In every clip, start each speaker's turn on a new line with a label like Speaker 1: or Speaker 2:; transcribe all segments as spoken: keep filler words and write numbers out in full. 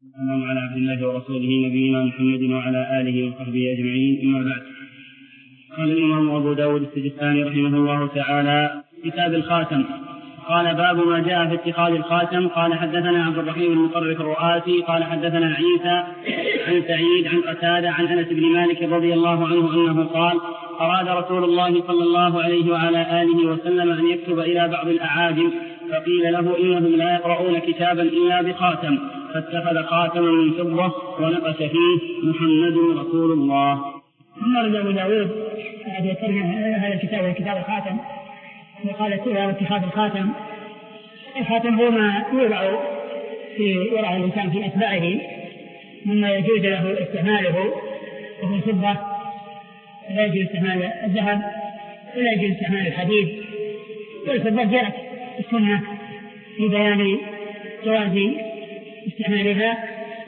Speaker 1: اللهم على عبد الله ورسوله نبينا محمد وعلى آله وصحبه أجمعين، أما بعد. قال الإمام أبو داود السجستاني رحمه الله تعالى: كتاب الخاتم. قال: باب ما جاء في اتخاذ الخاتم. قال: حدثنا عبد الرحيم بن مطرف الرؤاسي قال: حدثنا عيسى عن سعيد عن قتادة عن أنس بن مالك رضي الله عنه أنه قال: أراد رسول الله صلى الله عليه وعلى آله وسلم أن يكتب إلى بعض الأعاجم، فقيل له: إنهم لا يقرؤون كتابا إلا بخاتم، فاتخذ خاتما من فضة ونقش فيه: محمد رسول الله.
Speaker 2: ثم رد أبو داود هذا الكتاب كتاب الخاتم، وقال: اتخاذ الخاتم. الخاتم هو ما يوضع في يضع الإنسان في أتباعه مما يجوز له استعماله، وفي الفضة لا يجوز استعمال الذهب ولا يجوز استعمال الحديد، والفضة جاءت السنة في بيان جواز استعمالها.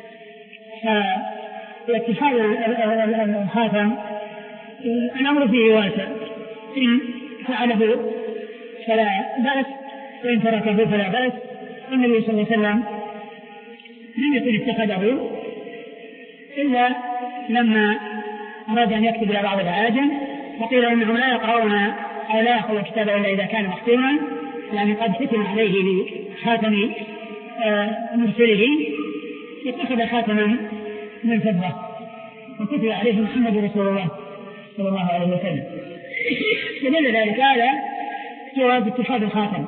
Speaker 2: فاتخاذ الخاتم الأمر فيه واسع، إن فعله فلا بأس، وإن تركه فلا بأس. النبي صلى الله عليه وسلم لم يكن اتخذه إلا لما أراد أن يكتب إلى بعض الأعاجم، وقيل إنهم لا يقرؤون أو لا يأخذ الكتاب إلا إذا كان مختوما، يعني قد ختم عليه بخاتم مرسله، اتخذ خاتما من فضة وكتب عليه: محمد رسول الله صلى الله عليه وسلم. فدل ذلك على جواز اتخاذ الخاتم،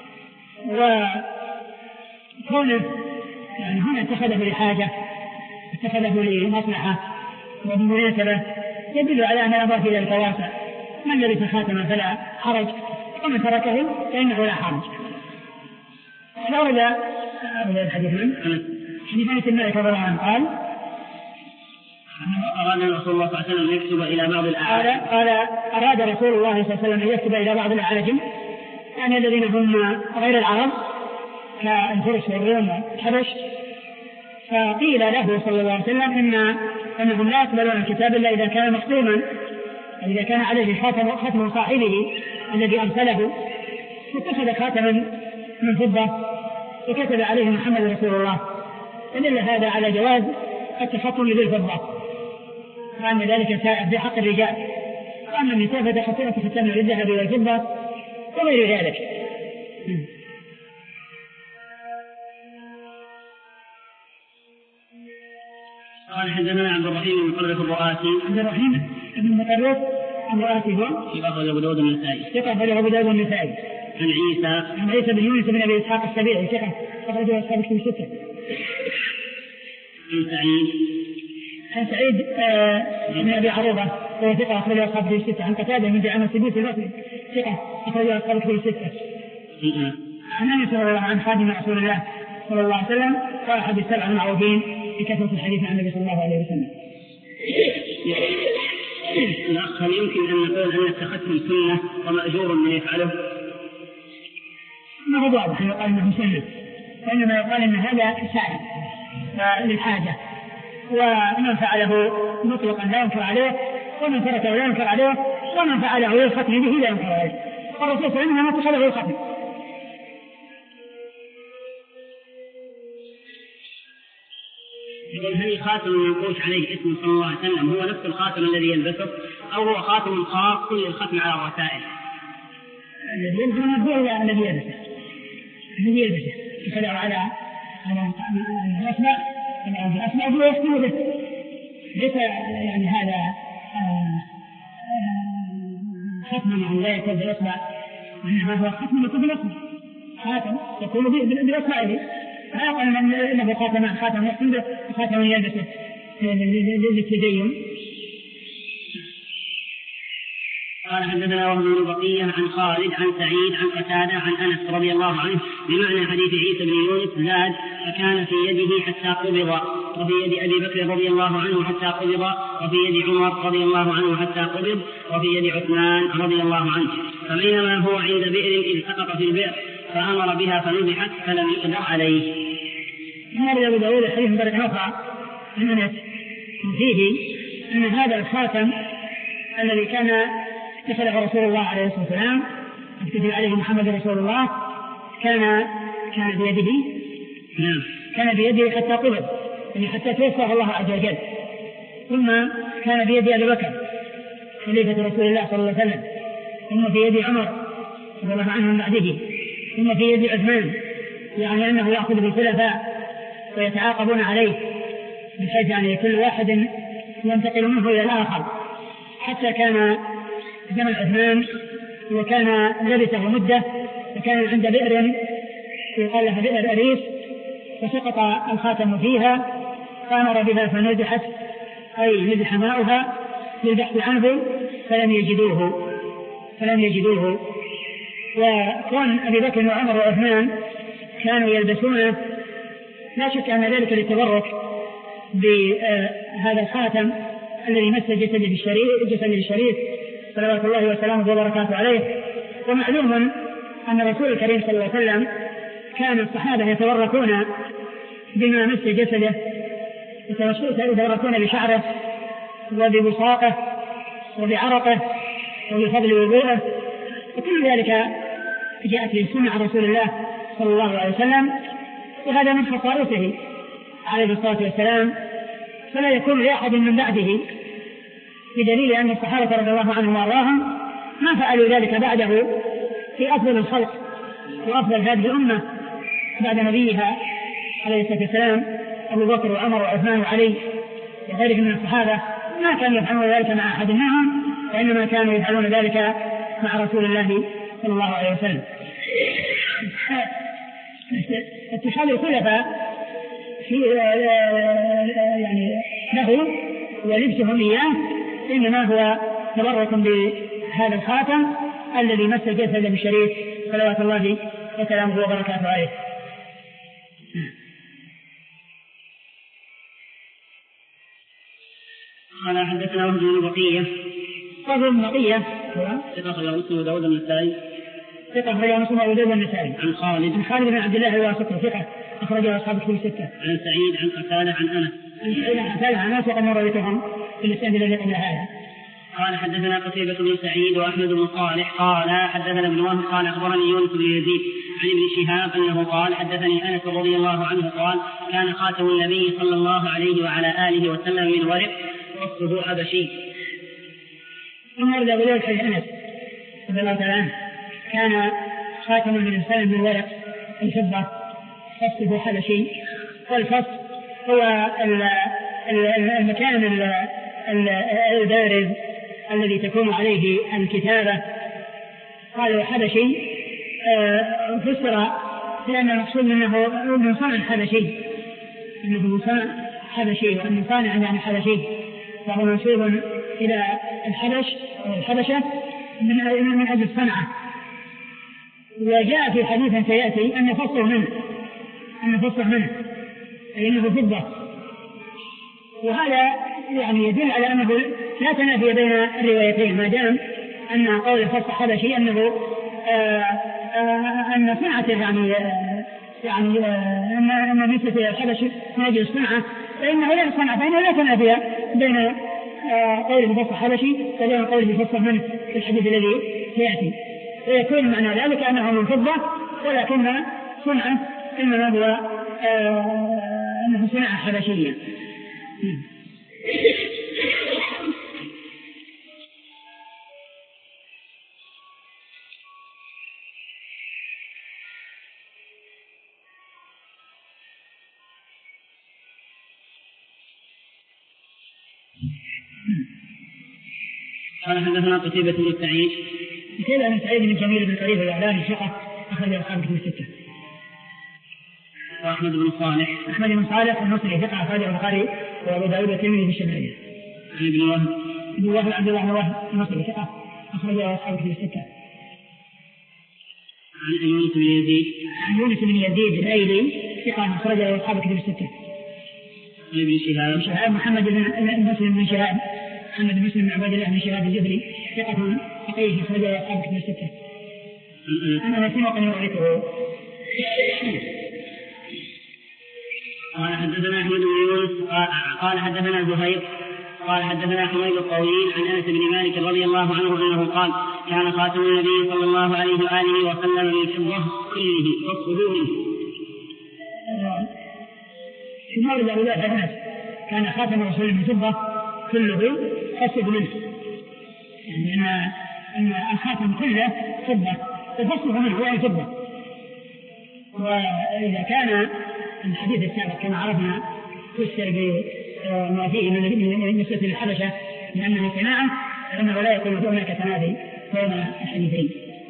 Speaker 2: وكونه يعني هنا اتخذه لحاجة، اتخذه لمصلحة وبمناسبة، يدل على أن الأمر في ذلك واسع. من لبس خاتما فلا حرج، ومن تركه فإنه لا حرج. فورد هذا الحديث من حديث أنس بن مالك رضي الله عنه قال:
Speaker 1: أراد رسول الله صلى الله عليه وسلم أن يكتب إلى بعض الأعاجم.
Speaker 2: قال: أراد رسول الله صلى الله عليه وسلم أن يكتب إلى بعض الأعاجم، يعني الذين هم غير العرب كالفرس والروم والحبش. فقيل له صلى الله عليه وسلم إن أنهم لا يقبلون الكتاب إلا إذا كان مختوما، إذا كان عليه خاتم, خاتم صاحبه الذي أرسله، فاتخذ خاتما من فضة وكتب عليه: محمد رسول الله. فدل هذا على جواز التخطم بالفضة، وأن ذلك سائر في حق الرجال، وأما النساء فتخطمت ختم بالذهب والفضة وغير ذلك.
Speaker 1: قال: حدثنا عبد الرحيم بن مطرف الرؤاسي.
Speaker 2: عبد الرحيم بن مطرف الرؤاسي هو
Speaker 1: ثقة أخرجه أبو داود النسائي.
Speaker 2: ثقة أخرجه أبو داود النسائي.
Speaker 1: عن عيسى
Speaker 2: عن عيسى بن يونس بن أبي إسحاق السبيعي ثقة أخرجه أصحاب الكتب الستة.
Speaker 1: عن سعيد
Speaker 2: عن سعيد بن أبي عروبة وهو ثقة أخرجه أصحاب الكتب الستة. عن قتادة بن دعامة السدوسي البصري ثقة أخرجه أصحاب الكتب الستة. عن أنس رضي الله عنه خادم رسول الله صلى الله عليه وسلم قال: أحد السبع المعروفين بكثرة الحديث عن النبي صلى الله عليه وسلم.
Speaker 1: الأخ، هل يمكن أن نقول أن التختم سنة ومأجور من يفعله؟
Speaker 2: ما هو واضح يقال أنه سنة، وإنما يقال أن هذا سائل للحاجة، ومن فعله مطلقا لا ينكر عليه، ومن تركه لا ينكر عليه، ومن فعله للختم به لا ينكر عليه. والرسول صلى الله عليه وسلم اتخذه الختم.
Speaker 1: يقول: هل الخاتم المنقوش عليه اسم صلى الله عليه وسلم هو نفس الخاتم الذي يلبسه، أو هو خاتم خاص للختم على الرسائل؟
Speaker 2: الذي يلبسه هو الذي يلبسه الذي يلبسه يخلع على على الأسماء الأسماء هو يختم به، ليس يعني هذا ختم عن لا يكون بالأسماء، وإنما هو ختم يكون بالأسماء، خاتم يكون بالأسماء، لا يقول أنه خاتم خاتم يختم به وخاتم يلبسه للتدين.
Speaker 1: قال: حدثنا وهب بن بقية عن خالد عن سعيد عن قتادة عن أنس رضي الله عنه بمعنى حديث عيسى بن يونس زاد: فكان في يده حتى قبض، وفي يد أبي بكر رضي الله عنه حتى قبض، وفي يد عمر رضي الله عنه حتى قبض، وفي يد عثمان رضي الله عنه. فبينما هو عند بئر إذ سقط في البئر فأمر بها فنزحت فلم يقدر عليه.
Speaker 2: هذا أبو داود الحديث من طريق أخرى عن أنس فيه أن هذا الخاتم الذي كان اتخذه رسول الله عليه الصلاة والسلام كتب عليه محمد رسول الله كان كان بيده نعم كان بيده حتى قبض، يعني حتى توفاه الله عز وجل. ثم كان بيد أبي بكر خليفة رسول الله صلى الله عليه وسلم، ثم في يد عمر رضي الله عنه من بعده، ثم في يد عثمان، يعني أنه يأخذ بالخلفاء ويتعاقبون عليه بحيث يعني كل واحد ينتقل منه إلى الآخر، حتى كان زمن عثمان وكان لبثه مدة، وكان عند بئر يقال لها بئر أريس، فسقط الخاتم فيها فأمر بها فنزحت، أي نزح ماؤها للبحث عنه فلم يجدوه فلم يجدوه وكان أبي بكر وعمر وعثمان كانوا يلبسونه، لا شك أن ذلك للتبرك بهذا الخاتم الذي مس جسده الشريف صلوات الله وسلامه وبركاته عليه. ومعلوم أن الرسول الكريم صلى الله عليه وسلم كان الصحابة يتبركون بما مس جسده، يتبركون بشعره وببصاقه وبعرقه وبفضل وضوءه، وكل ذلك جاءت به سنة عن رسول الله صلى الله عليه وسلم، وهذا من خصائصه عليه الصلاة والسلام، فلا يكون لأحد من بعده، بدليل أن الصحابة رضي الله عنهم وأرضاهم ما فعلوا ذلك بعده في أفضل الخلق وأفضل هذه الأمة بعد نبيها عليه الصلاة والسلام أبو بكر وعمر وعثمان وعلي وغيرهم من الصحابة، ما كانوا يفعلون ذلك مع أحد منهم، وإنما كانوا يفعلون ذلك مع رسول الله صلى الله عليه وسلم. اتخاذ الخلفاء في يعني له ولبسهم إياه إنما هو تبرك بهذا الخاتم الذي مس جسده الشريف صلوات الله وسلامه وبركاته عليه.
Speaker 1: قال حدثنا وهب بن بقية
Speaker 2: وهب بن بقية
Speaker 1: ثقة أخرجه مسلم وداود النسائي
Speaker 2: ثقة أخرجه مسلم وداود النسائي
Speaker 1: عن خالد
Speaker 2: عن خالد بن عبد الله الواسطي ثقة أخرجه أصحاب الكتب الستة
Speaker 1: عن سعيد عن قتادة عن أنس
Speaker 2: عن سعيد عن قتادة عن أنس وقد رويتهم في الإسناد الذي قبل هذا.
Speaker 1: قال حدثنا قتيبة بن سعيد وأحمد بن صالح قال حدثنا ابن وهب قال أخبرني يونس بن يزيد عن ابن شهاب أنه قال حدثني أنس رضي الله عنه قال كان خاتم النبي صلى الله عليه وعلى آله وسلم من ورق وصفه حبشي.
Speaker 2: ثم ورد أبو ذر حديث أنس رضي الله تعالى عنه كان خاتم النبي صلى الله عليه وسلم من ورق الفضة وصفه حبشي، والفص هو المكان البارز الذي تكون عليه الكتابة. قالوا حبشي فسر لأن المقصود منه من صنع حبشي، أنه من صنع حبشي، وأن صانع يعني حبشي، فهو منسوب إلى الحبش أو الحبشة من أجل الصنعة. وجاء في حديث سيأتي أن فصه منه أن فصه منه أي أنه فضة، وهذا يعني يدل على أنه لا تنافي بين الروايتين، ما دام أن قول الفص حبشي أنه آآ آآ أن صنعته يعني يعني أن أن نسبة الحبش من أجل الصنعة، فإنه لا صنعة فإنه لا تنافي بين قول الفص حبشي وبين قول الفص منه في الحديث الذي سيأتي، ويكون معنى ذلك أنه من فضة ولكن صنعة إنما هو أنه صنعة حبشية.
Speaker 1: قال حدثنا قتيبة بن سعيد
Speaker 2: قتيبة بن سعيد بن جميل بن طريف الإعلامي ثقة أخرج أصحاب الكتب الستة.
Speaker 1: وأحمد بن صالح
Speaker 2: أحمد بن صالح المصري ثقة أخرج البخاري وأبو داود والترمذي في الشمالية.
Speaker 1: عن ابن وهب
Speaker 2: ابن وهب عبد الله بن وهب المصري ثقة أخرج أصحاب الكتب الستة.
Speaker 1: عن يونس بن يزيد
Speaker 2: عن يونس بن يزيد الأيلي ثقة أخرج أصحاب الكتب الستة.
Speaker 1: عن ابن شهاب
Speaker 2: شهاب محمد بن مسلم بن شهاب محمد بن مسلم بن عبد الله بن شهاب الجبري ثقة فقيه أخرج أصحاب الكتب الستة. أنا نسيم وقد يعرفه.
Speaker 1: قال حدثنا أحمد بن يونس قال حدثنا زهير قال حدثنا حميد الطويل عن أنس بن مالك رضي الله عنه أنه قال كان خاتم النبي صلى الله عليه وآله وسلم من فضة كله والصدور
Speaker 2: في مورد أبو ذر الناس كان خاتم الرسول من فضة كله فسد منه، يعني أن أن الخاتم كله فضة وفسد منه هو الفضة. وإذا كان الحديث السابق كما عرفنا فسر بما فيه من نسبة الحبشة لأنه صناعة، فإنه لا يكون هناك تنافي بين الحديثين.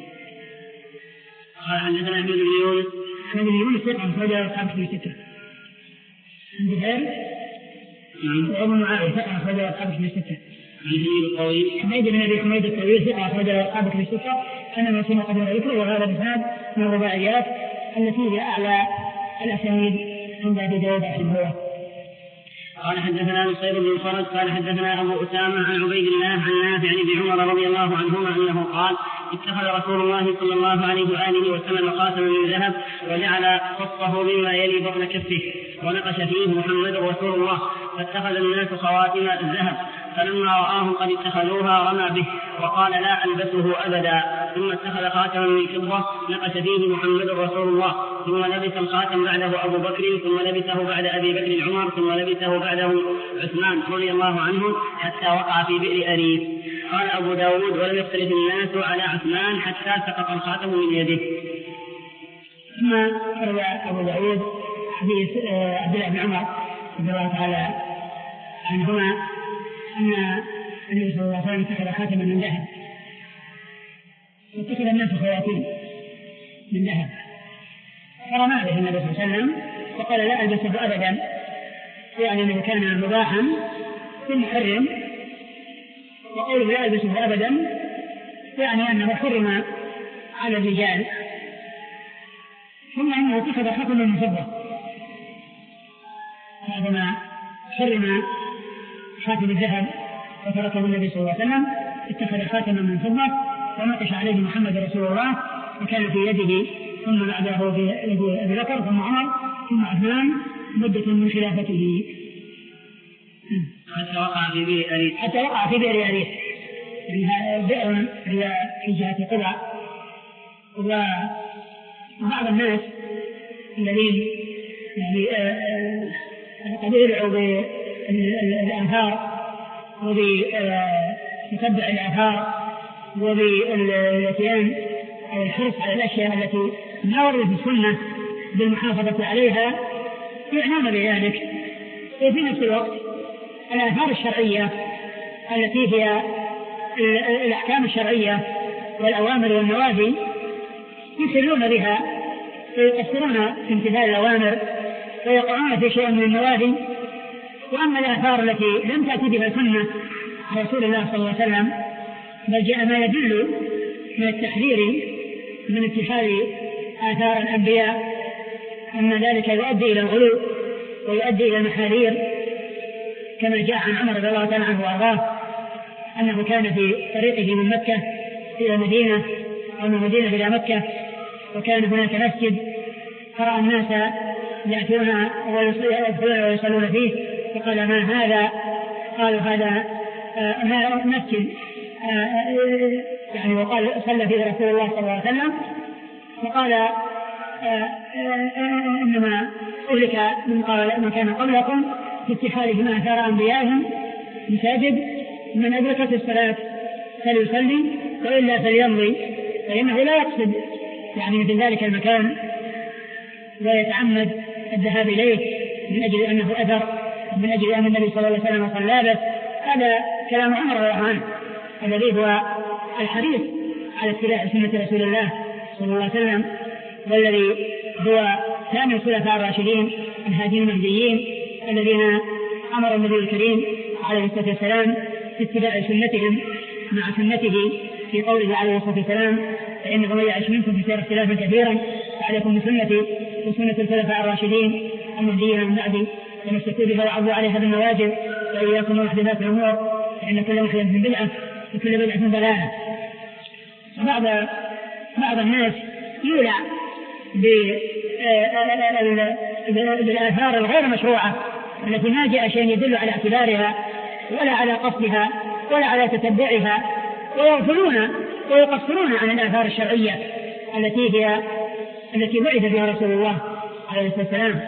Speaker 1: قال حدثنا أحمد بن يونس
Speaker 2: أحمد بن يونس ثقة أخرجه أصحاب في ستة. عند غير وابن معاوية ثقة أخرجه أصحاب في ستة. حميد بن أبي حميد الطويل ثقة أخرجه أصحاب في ستة. أنا مسلم قبل ذكره وهذا الإسناد من الرباعيات التي هي أعلى الأسانيد عند أبي داود رحمه.
Speaker 1: قال حدثنا نصير بن فرج قال حدثنا أبو أسامة عن عبيد الله عن نافع عن ابن عمر رضي الله عنهما أنه قال اتخذ رسول الله صلى الله عليه وآله وسلم خاتما من ذهب وجعل خصه مما يلي بطن كفه ونقش فيه محمد رسول الله، فاتخذ الناس خواتم الذهب، فلما رآهم قد اتخذوها رمى به وقال لا ألبسه أبدا، ثم اتخذ خاتما من فضة نقش فيه محمد رسول الله، ثم لبس الخاتم بعده أبو بكر، ثم لبسه بعد أبي بكر عمر، ثم لبسه بعده عثمان رضي الله عنهم حتى وقع في بئر أريس. قال أبو داود ولم يختلف الناس على عثمان حتى سقط الخاتم من يده.
Speaker 2: ثم روى أبو داود حديث عبد الله بن عمر رضي الله تعالى عنهما أن النبي صلى الله عليه وسلم اتخذ خاتما من ذهب، واتخذ الناس خواتيم من ذهب، فرمى به النبي صلى الله عليه وسلم وقال لا ألبسه أبدا، يعني أنه كان مباحا ثم حرم، وقوله لا ألبسه أبدا يعني أنه حرم على الرجال، ثم أنه اتخذ خاتما من فضة بعدما حرم خاتم الذهب وتركه النبي صلى الله عليه وسلم، اتخذ خاتما من فضة ونقش عليه محمد رسول الله، وكان في يده ثم بعده في يد أبي بكر ثم عمر ثم عثمان مدة من خلافته
Speaker 1: حتى وقع في بئر أريس.
Speaker 2: حتى وقع في بئر أريس، يعني بئر هي في جهة قبع. وبعض الناس الذين يعني قد يدعوا بالآثار وبتتبع الآثار وبالاتيان أو الحرص على الأشياء التي ما وردت في السنة بالمحافظة عليها يعنون بذلك، وفي نفس الوقت الآثار الشرعية التي هي الأحكام الشرعية والأوامر والنواهي يسلون بها ويقصرون في امتثال الأوامر ويقعون في شيء من النواهي. وأما الآثار التي لم تأتي بها سنة رسول الله صلى الله عليه وسلم بل جاء ما يدل من التحذير من اتخاذ آثار الأنبياء أن ذلك يؤدي إلى الغلو ويؤدي إلى المحاذير، كما جاء عن عمر رضي الله تعالى عنه وأرضاه أنه كان في طريقه من مكة إلى المدينة أو من المدينة إلى مكة، وكان هناك مسجد فرأى الناس يأتون ويصلون فيه، فقال ما هذا؟ قالوا هذا آه مسجد آه يعني، وقال صلى فيه رسول الله صلى الله عليه وسلم، فقال آه آه إنما أهلك من كان قبلكم في اتخاذهم آثار أنبيائهم مساجد، من أدركت الصلاة فليصلي وإلا فليمضي، فإنه لا يقصد يعني مثل ذلك المكان ويتعمد الذهاب إليه من أجل أنه أثر، من أجل أن النبي صلى الله عليه وسلم صلى به. هذا كلام عمر رضي الله عنه الذي هو الحريص على اتباع سنة رسول الله صلى الله عليه وسلم، والذي هو ثاني الخلفاء الراشدين الهادين المهديين الذين أمر النبي الكريم عليه الصلاة والسلام باتباع سنتهم مع سنته في قوله عليه الصلاة والسلام فإنه من يعش منكم فسيرى اختلافا كثيرا فعليكم بسنتي وسنة الخلفاء الراشدين المهديين من بعدي تمسكوا بها وعضوا عليها بالنواجذ وإياكم ومحدثات الأمور فإن كل محدثة بدعة وكل بدعة ضلالة. بعض بعض الناس يولع بالآثار الغير مشروعة التي ما جاء شيء يدل على اعتبارها ولا على قصدها ولا على تتبعها، ويغفلون ويقصرون عن الآثار الشرعية التي هي التي بعث بها رسول الله عليه الصلاة والسلام.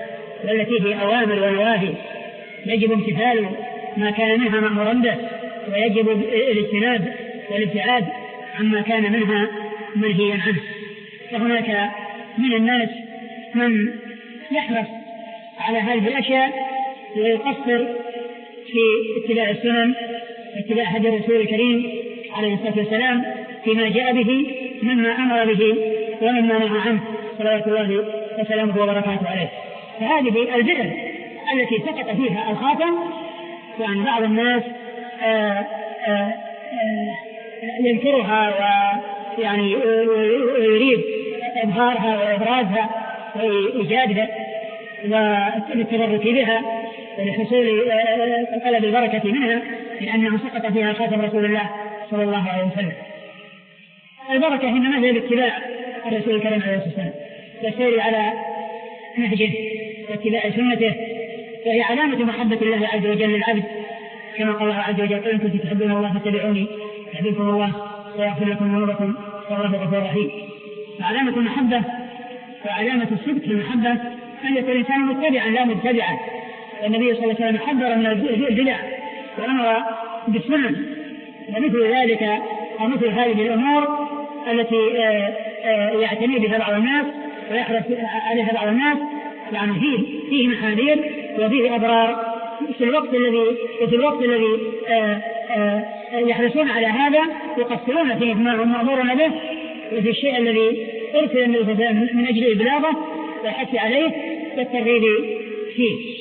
Speaker 2: والتي هي أوامر ونواهي يجب امتثال ما كان منها مأمورا به، ويجب الاجتناب والابتعاد عما كان منها منهيا عنه. فهناك من الناس من يحرص على هذه الأشياء ويقصر في اتباع السنن واتباع هدي الرسول الكريم عليه الصلاة والسلام فيما جاء به مما أمر به ومما نهى عنه صلوات الله وسلامه وبركاته عليه. فهذه البدع التي سقط فيها الخاتم، يعني بعض الناس آآ آآ ينكرها ويعني يريد إظهارها وإبرازها وإيجادها والتبرك بها ولحصول طلب البركة منها، لأنه سقط فيها خاتم رسول الله صلى الله عليه وسلم. البركة إنما هي باتباع الرسول الكريم عليه الصلاة والسلام والسير على نهجه واتباع سنته، وهي علامة محبة الله عز وجل للعبد، كما قال الله عز وجل: إن كنتم تحبون الله فاتبعوني يحببكم الله ويغفر لكم ذنوبكم والله غفور رحيم. فعلامة المحبة وعلامة الصدق في المحبة أن يكون الإنسان متبعا لا مبتدعا. والنبي صلى الله عليه وسلم حذر من البدع وأمر بالسنن، ومثل ذلك أو مثل هذه الأمور التي يعتني بها بعض الناس ويحرص عليها بعض الناس، يعني فيه فيه محاذير وفيه أضرار في الوقت الذي وفي الوقت الذي يحرصون على هذا يقصرون فيه ما هم مأمورون به، وفي الشيء الذي أرسل النبي صلى الله عليه وسلم من أجل إبلاغه والحث عليه والترغيب فيه.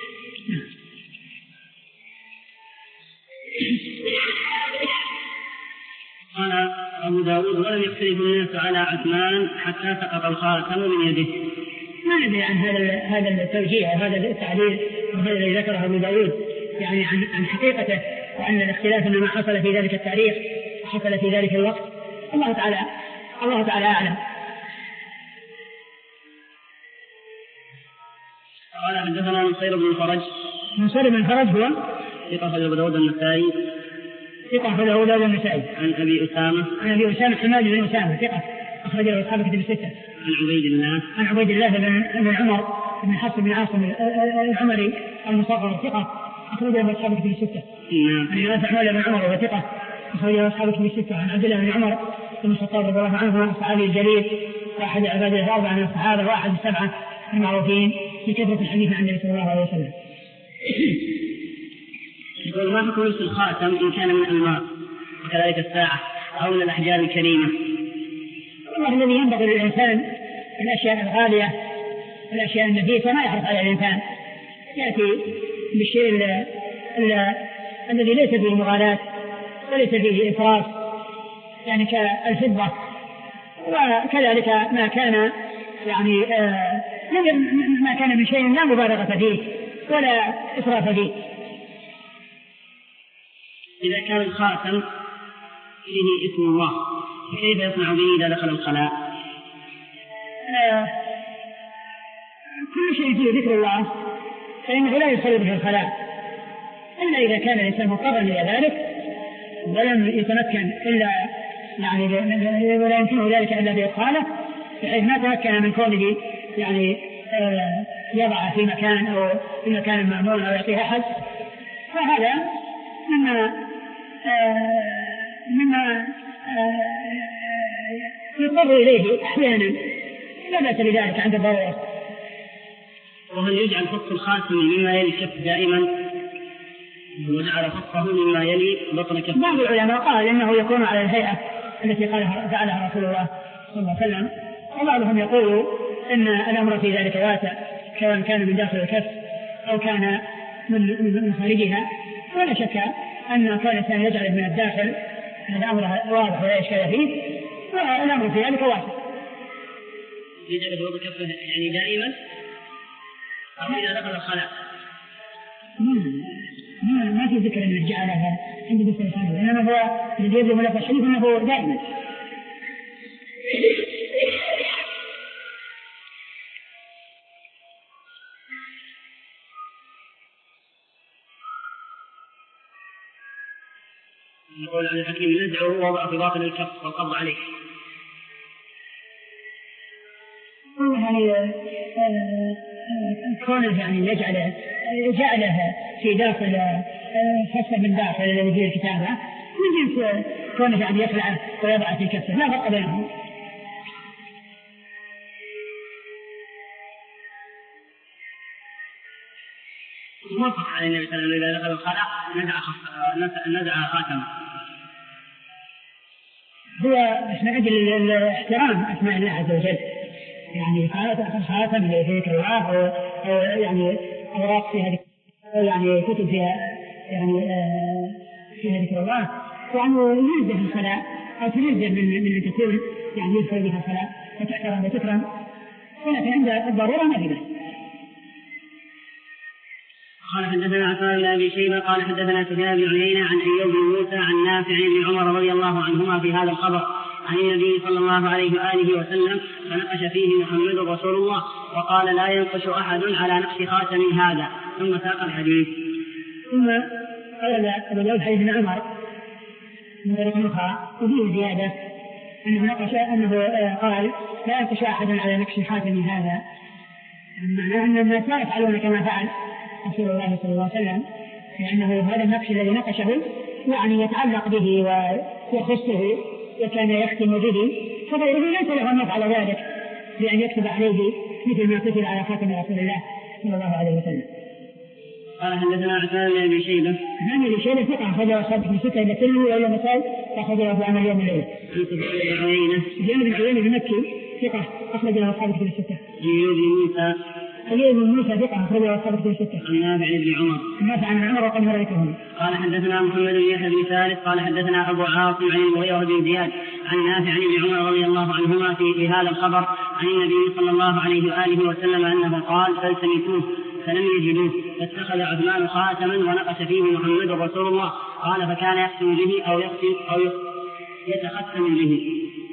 Speaker 1: قال أبو داود: ولم يختلف الناس على عثمان حتى سقط الخاتم من يده.
Speaker 2: ما ندري عن هذا هذا التوجيه هذا التعليل وهذا الذي ذكره أبو داود يعني عن عن حقيقته، وأن الاختلاف إنما حصل في ذلك التاريخ وحصل في ذلك الوقت. الله تعالى الله تعالى أعلم.
Speaker 1: قال: حدثنا نصير بن الفرج.
Speaker 2: نصير بن الفرج هو
Speaker 1: ثقة أخرجه أبو داود النسائي.
Speaker 2: ثقة أخرجه أبو داود النسائي.
Speaker 1: عن أبي أسامة.
Speaker 2: عن أبي أسامة حماد بن أسامة ثقة أخرجه أصحاب الكتب الستة.
Speaker 1: عن عبيد الله.
Speaker 2: عن عبيد الله بن عمر بن حفص بن عاصم العمري المصغر ثقة أخرجه أصحاب الكتب الستة. عن نافع بن عمر وهو ثقة أخرجه أصحاب الكتب الستة. عن عبد الله بن عمر بن الخطاب رضي الله عنه الصحابي الجليل واحد عباد الله الأربعة من الصحابة واحد السبعة المعروفين بكثرة الحديث عن النبي صلى الله عليه وسلم.
Speaker 1: يقول: ما حكم لبس الخاتم إن كان من الماس وكذلك الساعة أو من الأحجار الكريمة؟
Speaker 2: والله الذي ينبغي للإنسان الأشياء الغالية الأشياء النفيسة ما يحرص على الإنسان، يأتي بالشيء الذي ليس فيه مغالاة وليس فيه إفراط، يعني كالفضة، وكذلك ما كان يعني آه ما كان من شيء لا مبالغة فيه ولا إسراف فيه.
Speaker 1: إذا كان الخاتم فيه اسم الله فكيف يصنع به إذا دخل الخلاء؟
Speaker 2: آه كل شيء فيه ذكر الله فإنه لا يصل به الخلاء، إلا إذا كان الإنسان مضطرا إلى ذلك ولم يتمكن إلا يعني ولا يمكنه ذلك إلا بإدخاله، بحيث ما تمكن من كونه يعني آه يضع في مكان أو في مكان مأمون أو يعطيه أحد، فهذا مما آه مما آه يضطر إليه أحيانا، لا بأس بذلك عند الضرورة.
Speaker 1: وهل يجعل فص الخاتم مما يلي الكف دائما وجعل فصه مما يلي بطن كف؟
Speaker 2: بعض العلماء قال إنه يكون على الهيئة التي قالها فعلها رسول الله صلى الله عليه وسلم، وبعضهم يقول إن الأمر في ذلك واسع، سواء كان من داخل الكف أو كان من خارجها، ولا شك أن كل إنسان يجعل من الداخل هذا أمر واضح ولا إشكال فيه، والأمر في ذلك واسع.
Speaker 1: يجعل بطن كفه يعني دائما أو إذا دخل الخلاء؟
Speaker 2: ما ما في ذكر أن جعلها عند بسم الله، إنما هو الذي يبدو من الحديث أنه دائما.
Speaker 1: يقول عن الحكيم: نزعه وضع في باطن الكف والقبض عليه.
Speaker 2: يعني كونه يعني يجعله جعله في داخل فصل من داخل الذي فيه الكتابة من جنس كونه يعني يخلعه ويضعه في كفه، لا فرق بينهم.
Speaker 1: موافق على النبي صلى الله عليه وسلم إذا دخل الخلاء نزع خاتمه.
Speaker 2: هو من أجل احترام أسماء الله عز وجل، يعني خاتم في ذكر الله أو يعني أوراق فيها يعني كتب فيها يعني فيها ذكر الله، يعني ينزه الخلاء أو تنزه من من أن تكون يعني يدخل بها الخلاء فتحترم وتكرم، ولكن عند الضرورة ما في بأس.
Speaker 1: قال حدثنا عثمان بن أبي شيبة قال حدثنا سفيان بن عيينة عن أيوب بن موسى عن نافع بن عمر رضي الله عنهما في هذا الخبر عن النبي صلى الله عليه وآله وسلم فنقش فيه محمد رسول الله وقال لا ينقش أحد على نقش خاتم هذا، ثم ساق الحديث.
Speaker 2: ثم قال أبو داود حديث ابن عمر من طريق أخرى وفيه زيادة أنه نقش أنه قال لا ينقش أحد على نقش خاتم هذا، معناه أن الناس لا يفعلون كما فعل رسول الله صلى الله عليه وسلم، لأنه هذا النقش الذي نقشه يعني يتعلق به ويخصه وكان يختم به، فغيره ليس له أن يفعل ذلك بأن يكتب عليه مثل ما كتب على خاتم رسول الله صلى الله عليه وسلم.
Speaker 1: قال حدثنا عثمان بن أبي شيبة
Speaker 2: عثمان بن شيبة ثقة أخرجه أصحاب من ستة إلى كله وإلى مثال أخرجه في عمل يوم الليل.
Speaker 1: سفيان بن عيينة
Speaker 2: سفيان بن عيينة المكي ثقة أخرجه أصحاب من ستة.
Speaker 1: أيوب بن موسى
Speaker 2: أيوب بن موسى ثقة أخرجه أصحاب من ستة.
Speaker 1: عن نافع بن عمر
Speaker 2: نافع عن عمر وقد مريتهم.
Speaker 1: قال حدثنا محمد بن يحيى بن ثالث قال حدثنا أبو عاصم عن المغيرة بن زياد عن نافع بن عمر رضي الله عنهما في, في هذا الخبر عن النبي صلى الله عليه وآله وسلم أنه قال فالتمسوه فلم يجدوه فاتخذ عثمان خاتما ونقش فيه محمد رسول الله قال فكان يختم به أو يختم أو يتختم به.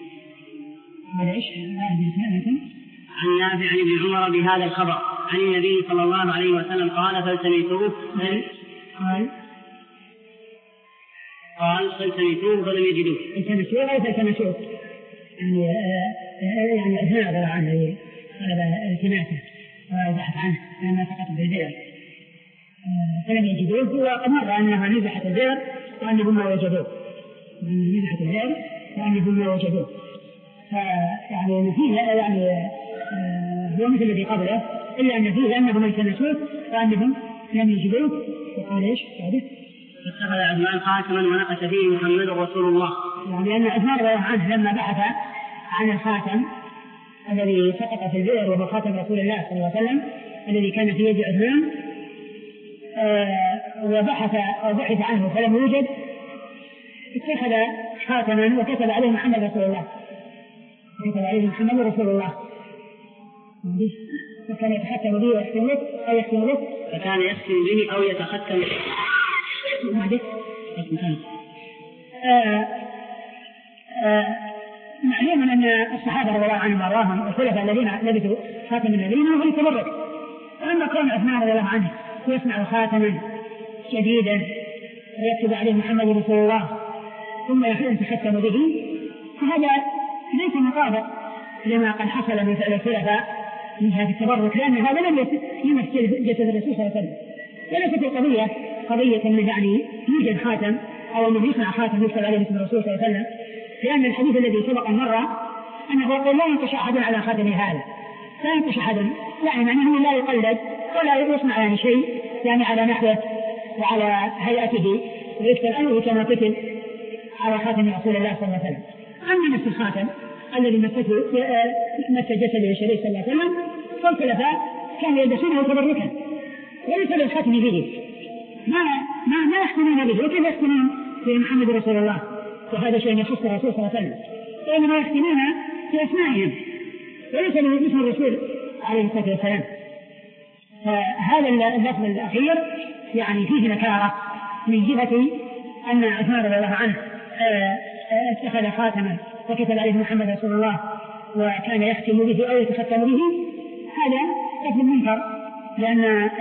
Speaker 1: عن نافع بن عمر بهذا الخبر عن النبي صلى الله عليه وسلم قال فالتمسوه
Speaker 2: قال
Speaker 1: قال فالتمسوه فلم يجدوه.
Speaker 2: التمسوه أو فالتمسوه يعني يعني أثناء عنه طلب التماسه وبحث عنه لما سقط بالبئر فلم يجدوه، وقد مر أنها نزحت البئر وأنهم ما وجدوه نزحت البئر وأنهم ما وجدوه، فيعني فيه يعني هو مثل الذي قبله إلا أن فيه أنهم التمسوه وأنهم لم يجدوه. وقال إيش بعده؟
Speaker 1: فاتخذ عثمان خاتما ونقش فيه محمد رسول الله،
Speaker 2: يعني أن عثمان رضي الله عنه لما بحث عن الخاتم الذي سقط في البئر وهو خاتم رسول الله صلى الله عليه وسلم الذي كان في يد عثمان آه وبحث وبحث عنه فلم يوجد، اتخذ خاتما وكتب عليه محمد رسول الله وكتب عليه محمد رسول الله فكان يتختم به ويختم به أو يختم به
Speaker 1: فكان يختم به أو يتختم
Speaker 2: به. آه آه معلوم أن الصحابة رضي الله عنهم وأرضاهم الخلفاء الذين لبثوا خاتم النبيين وهم يتبرك، وأما كون عثمان رضي الله عنه يصنع خاتما جديدا ويكتب عليه محمد رسول الله ثم يتختم به فهذا ليس مطابق لما قد حصل من فعل الخلفاء من هذا التبرك، لأن هذا لم يمثل جسد الرسول صلى الله عليه وسلم، وليست القضية قضية أنه يعني يوجد خاتم أو أنه يصنع خاتم يكتب عليه اسم الرسول صلى الله عليه وسلم، لأن الحديث الذي سبق مرة أنه يقول لا ينقش أحد على خاتم هذا، لا ينقش أحد يعني معناه لا يقلد ولا يصنع يعني شيء يعني على نحوه وعلى هيئته ويكتب عليه كما كتب على خاتم رسول الله صلى الله عليه وسلم. أما نفس الخاتم الذي مسته مس جسده الشريف صلى الله عليه وسلم فالخلفاء كانوا يلبسونه تبركا وليس للختم به، ما ما ما يختمون به وكيف يختمون بمحمد رسول الله وهذا شيء يخص الرسول صلى الله عليه وسلم، وإنما يختمون بأسمائهم وليس باسم الرسول عليه الصلاة والسلام. فهذا اللفظ الأخير يعني فيه نكارة من جهة أن عثمان رضي الله عنه اتخذ خاتما وكتب عليه محمد رسول الله وكان يختم به أو يتختم به، هذا لفظ منكر، لأن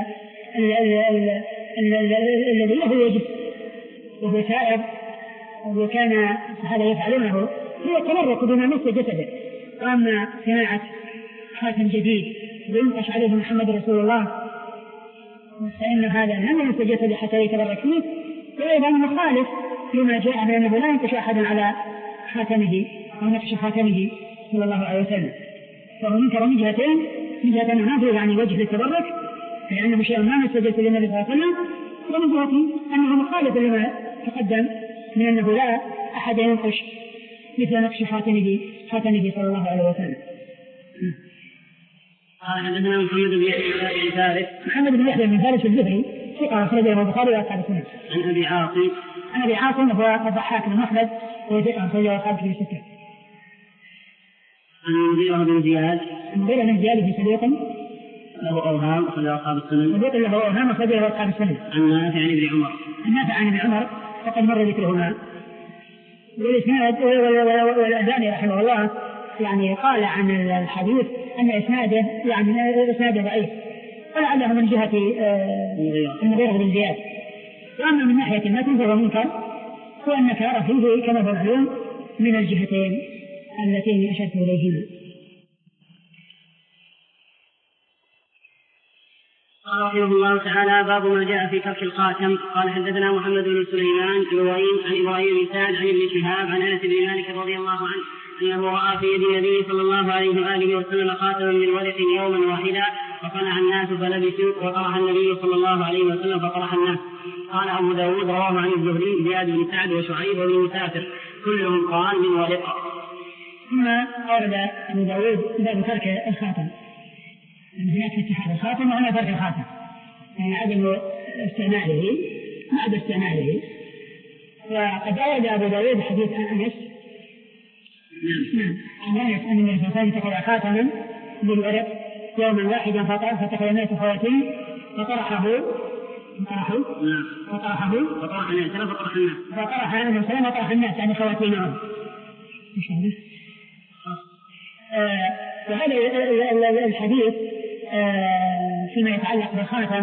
Speaker 2: الذي له وجه وهو سائر وكان هذا يفعلونه هو التبرك بما مس جسده، وأما صناعة خاتم جديد ينقش عليه محمد رسول الله فإن هذا لم ينقش جسده حتى يتبرك فيه، وأيضا مخالف لما جاء بأنه لا ينقش أحد على خاتمه أو نقش خاتمه صلى الله عليه وسلم. فهو منكر من جهتين: من جهة أنه ما فيه يعني وجه للتبرك لأنه شيء ما مسجد للنبي صلى الله عليه وسلم، ومن جهة أنه مخالف لما تقدم من أنه لا أحد ينقش مثل نقش خاتمه خاتمه صلى الله عليه وسلم.
Speaker 1: قال حدثنا محمد بن يحيى بن فارس
Speaker 2: محمد بن يحيى بن فارس الزهري ثقة أخرجه البخاري وأصحاب السنن.
Speaker 1: عن أبي عاصم
Speaker 2: عن أبي عاصم هو الضحاك بن مخلد وهو ثقة أخرجه أصحاب الكتب الستة.
Speaker 1: عن المغيرة بن زياد
Speaker 2: المغيرة بن زياد في صديق
Speaker 1: له أوهام أخرجه أصحاب السنن.
Speaker 2: صديق له أوهام أخرجه أصحاب السنن.
Speaker 1: عن نافع عن ابن عمر
Speaker 2: عن نافع عن ابن عمر فقد مر ذكرهما. والإسناد والألباني رحمه الله يعني قال عن الحديث أن إسناده يعني إسناده ضعيف، ولعله من جهة المغيرة بن زياد. وأما من ناحية المتن فهو منكر، وأن كار فيه كما هو معلوم من الجهتين اللتين أشرت إليهما.
Speaker 1: قال رحمه الله تعالى: باب ما جاء في ترك الخاتم. قال حدثنا محمد بن سليمان الوعين عن إبراهيم بن سعد عن ابن شهاب عن أنس بن مالك رضي الله عنه أنه رأى في يد النبي صلى الله عليه وآله وسلم خاتما من ورق يوما واحدا فقنع الناس فلبسوا، وطرح النبي صلى الله عليه وسلم فطرح الناس. قال أبو داود: رواه عن الزهري زياد بن سعد وشعيب بن مسافر كلهم قال من ورق.
Speaker 2: ثم أورد أبو داود باب ترك الخاتم، هناك اتحاد الخاتم وهنا ترك الخاتم، يعني عدم استعماله بعد استعماله. وقد أورد أبو داود حديث أنس نعم عن أنس أن النبي صلى الله عليه وسلم اتخذ خاتما من ورق يوما واحدا فاتخذ الناس خواتيم فطرحه فطرحه فطرحه
Speaker 1: فطرح الناس فطرح الناس
Speaker 2: فطرح الناس فطرح الناس يعني خواتيمهم. وهذا الحديث فيما يتعلق بالخاتم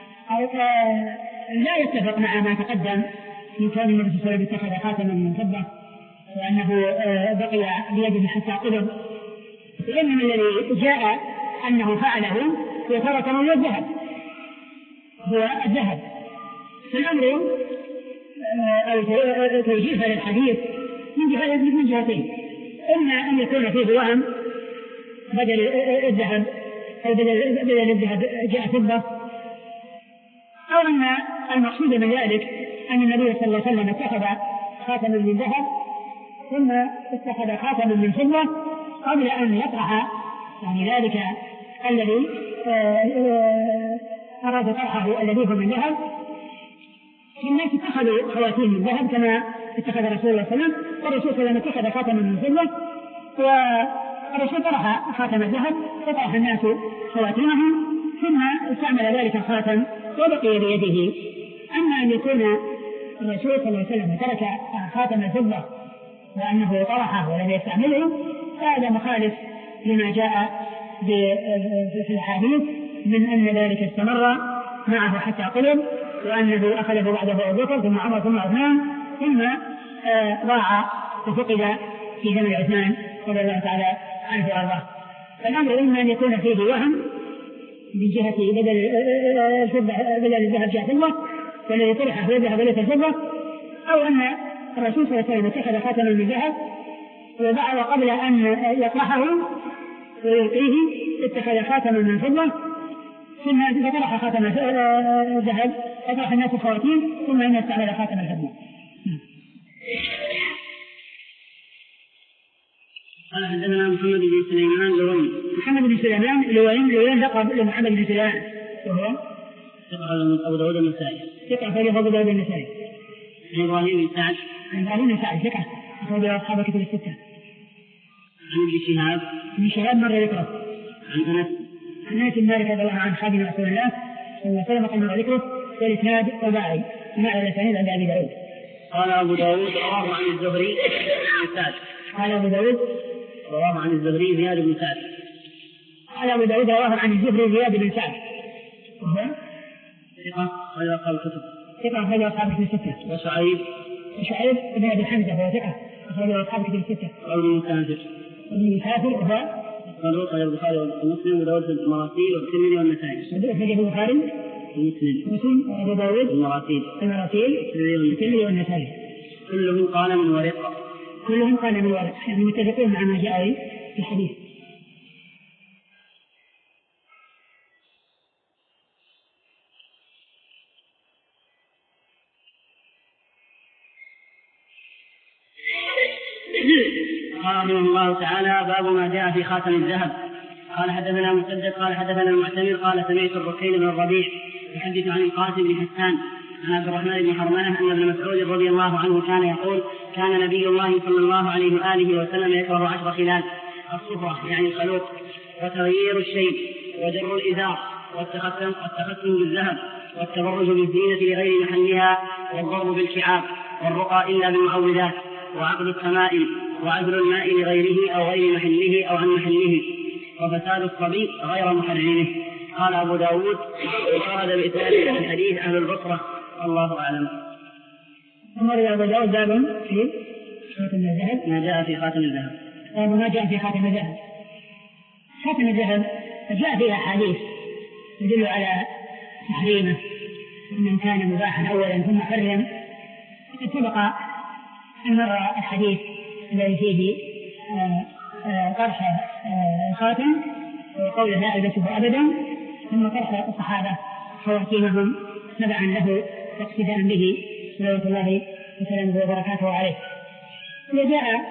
Speaker 2: لا يتفق مع ما تقدم من كون النبي صلى الله عليه وسلم اتخذ خاتما من فضة وأنه بقي بيده حتى قلب، لأن الذي جاء أنه فعله وترك من الذهب هو الذهب. فالأمر أو توجيه هذا الحديث من جهتين: إما أن يكون فيه وهم بدل الذهب أو بدل الذهب جاء فضة، أو أن المقصود من ذلك أن النبي صلى الله عليه وسلم اتخذ خاتما من ذهب ثم اتخذ خاتما من فضة قبل أن يطرح يعني ذلك الذي أراد طرحه الذي هو من ذهب. الناس اتخذوا خواتيم من ذهب كما اتخذ رسول الله صلى الله عليه وسلم، والرسول صلى الله عليه وسلم اتخذ خاتما من فضة والرسول طرح خاتم الذهب فطرح الناس خواتيمهم ثم استعمل ذلك الخاتم وبقي بيده. أما أن يكون الرسول صلى الله عليه وسلم ترك خاتم الفضة وأنه طرحه ولم يستعمله فهذا مخالف لما جاء في الحديث من أن ذلك استمر معه حتى قلب، وأنه أخذه بعده أبو بكر ثم عمر ثم عثمان ثم ضاع وفقد في زمن عثمان رضي الله تعالى عنه وارضاه. فالأمر إما أن يكون فيه وهم من جهة بدل الفضة بدل الذهب جاء فضة والذي طرح هو الذهب وليس الفضة، أو أن الرسول صلى الله عليه وسلم اتخذ خاتما من ذهب وبعد قبل أن يطرحه ويلقيه اتخذ خاتما من فضة ثم طرح خاتم الذهب فطرح الناس خواتيم ثم إن استعمل خاتم الفضة.
Speaker 1: قال حدثنا محمد بن سليمان لوين
Speaker 2: محمد بن سليمان لوين لوين لقب لمحمد بن سليمان وهو
Speaker 1: ثقة أبو داود النسائي
Speaker 2: ثقة أخرج أبو داود النسائي.
Speaker 1: عن إبراهيم بن سعد
Speaker 2: عن إبراهيم بن سعد ثقة أخرج أصحاب الكتب الستة.
Speaker 1: عن ابن شهاب
Speaker 2: ابن شهاب مر ذكره.
Speaker 1: عن أنس
Speaker 2: عن أنس بن مالك رضي الله عنه خادم رسول الله صلى الله عليه وسلم قال مر ذكره والإسناد رباعي مع الأسانيد عند أبي داود.
Speaker 1: قال أبو داود رواه عن الزهري بن سعد.
Speaker 2: قال أبو داود
Speaker 1: رواه عن الزهري زياد بن سعد.
Speaker 2: قال أبو داود رواه عن الزهري زياد بن سعد.
Speaker 1: ثقة غير أصحاب الكتب.
Speaker 2: ثقة غير أصحاب الكتب الستة.
Speaker 1: وشعيب
Speaker 2: وشعيب بن أبي حمزة وهو ثقة غير أصحاب الكتب الستة.
Speaker 1: وابن مسافر
Speaker 2: ابن مسافر وهو
Speaker 1: قالوا قال البخاري ومسلم وداود في المراسيل والترمذي والنسائي.
Speaker 2: أخرجه البخاري
Speaker 1: ومسلم
Speaker 2: مسلم وأبو داود
Speaker 1: المراسيل
Speaker 2: المراسيل والترمذي والنسائي.
Speaker 1: كلهم قال من ورقة.
Speaker 2: كلهم قال من ورقة، يعني متفقون مع ما جاء في الحديث.
Speaker 1: قال رحمه الله تعالى: باب ما جاء في خاتم الذهب. قال حدثنا مسدد قال حدثنا المعتمر قال سمعت الركين بن الربيع يحدث عن القاسم بن حسان عن عبد الرحمن بن حرمانة أن ابن مسعود رضي الله عنه كان يقول: كان نبي الله صلى الله عليه وآله وسلم يكره عشر خلال: الصفرة يعني الخلوق، وتغيير الشيب، وجر الإزار، والتختم بالذهب، والتبرج بالزينة لغير محلها، والضرب بالكعاب، والرقى إلا بالمعوذات، وعقد التمائم، وعزل الماء لغيره أو غير محله أو عن محله، وفساد الصبي غير محرمه. قال أبو داود: وقال بإسناد الحديث أهل البصرة. الله أعلم.
Speaker 2: أمر أبو داود باب في خاتم الذهب.
Speaker 1: ما جاء في خاتم الذهب.
Speaker 2: باب ما جاء في خاتم الذهب. خاتم الذهب جاء فيها أحاديث يدل على تحريمه، من كان مباحا أولا ثم حرم. وقد سبق أن مر الحديث الذي فيه طرح الخاتم وقول لا ألبسه أبدا، ثم طرح الصحابة خواتيمهم تبعا له واقتداء به صلوات الله وسلامه وبركاته عليه. وجاء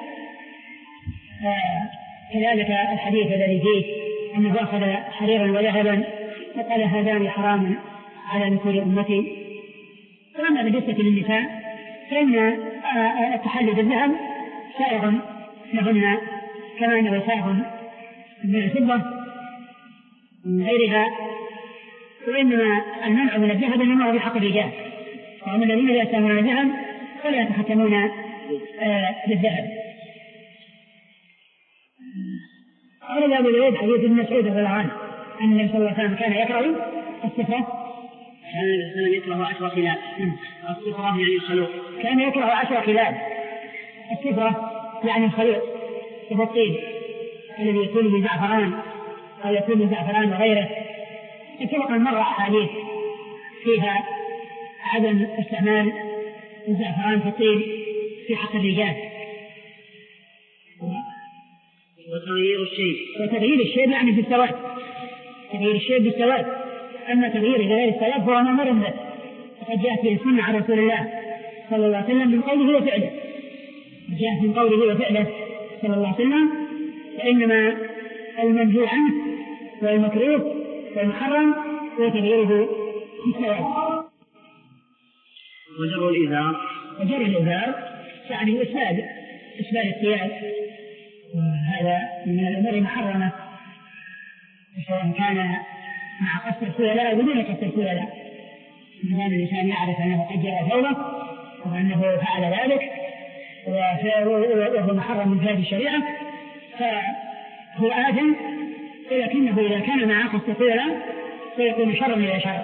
Speaker 2: كذلك الحديث الذي فيه أنه أخذ حريرا وذهبا وقال: هذان حرام على ذكور أمتي. وأما بالنسبة للنساء فإن التحلي بالذهب سائغ لهن كما أنه سائغ من الفضة من غيرها، وإنما المنع من الذهب إنما هو بحق الرجال، وهم الذين لا يستعملون الذهب ولا يتختمون بالذهب. قال أبو داود حديث ابن مسعود رضي الله عنه أن النبي صلى الله عليه وسلم كان يكره الصفرة.
Speaker 1: كان النبي يكره عشر خلال. الصفرة يعني الخلوق.
Speaker 2: كان يكره عشر خلال. الصفرة يعني الخلوق والطيب الذي يكون بالزعفران أو يكون بالزعفران وغيره. سبق أن مر أحاديث فيها عدم استعمال الزعفران في الطيب في حق الرجال.
Speaker 1: وتغيير الشيء.
Speaker 2: وتغيير الشيء يعني في السواد. تغيير الشيء بالسواد. أما تغيير غير السواد فهو أمر به، وقد جاءت به السنة عن رسول الله صلى الله عليه وسلم من قوله وفعله. جاءت من قوله وفعله صلى الله عليه وسلم. فإنما المنهي عنه والمكروه والمحرم هو تغييره بالسواد.
Speaker 1: وجر الإزار.
Speaker 2: وجر الإزار يعني إسبال إسبال الثياب، وهذا من الأمور المحرمة سواء كان مع قصد الخيلاء أو بدون قصد الخيلاء. ما دام الإنسان يعرف أنه قد جرى ثوبه وأنه فعل ذلك وهو محرم من هذه الشريعة فهو آثم، ولكنه إذا كان مع قصد الخيلاء فيكون شرا إلى شر.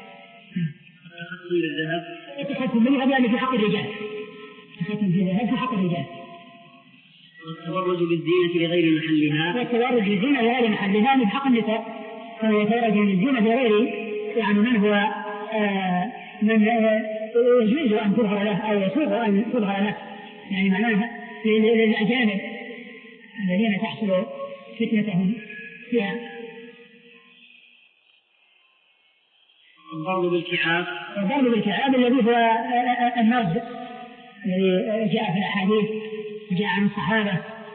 Speaker 2: التختم بالذهب يعني في حق الرجال. التختم بالذهب في حق الرجال.
Speaker 1: والتبرج بالزينة لغير محلها.
Speaker 2: والتبرج بالزينة لغير محلها من حق النساء. فهو يتبرج بالزينة لغير يعني من هو آه من يجوز أن تظهر له أو يسوغ أن تظهر له، يعني معناها للأجانب الذين تحصل فتنتهم فيها.
Speaker 1: الضرب بالكعاب.
Speaker 2: الضرب بالكعاب الذي هو النرد الذي جاء في الأحاديث جاء عن الصحابة.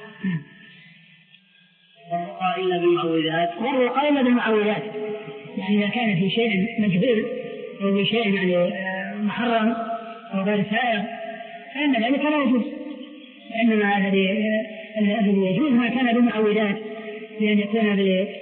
Speaker 1: والرقى إلا بالمعوذات.
Speaker 2: والرقى إلا بالمعوذات يعني إذا كان في شيء مجهول أو في شيء يعني محرم أو غير سائغ فإن ذلك لا يجوز. إنما الذي الذي يجوز ما كان بالمعوذات، بأن يكون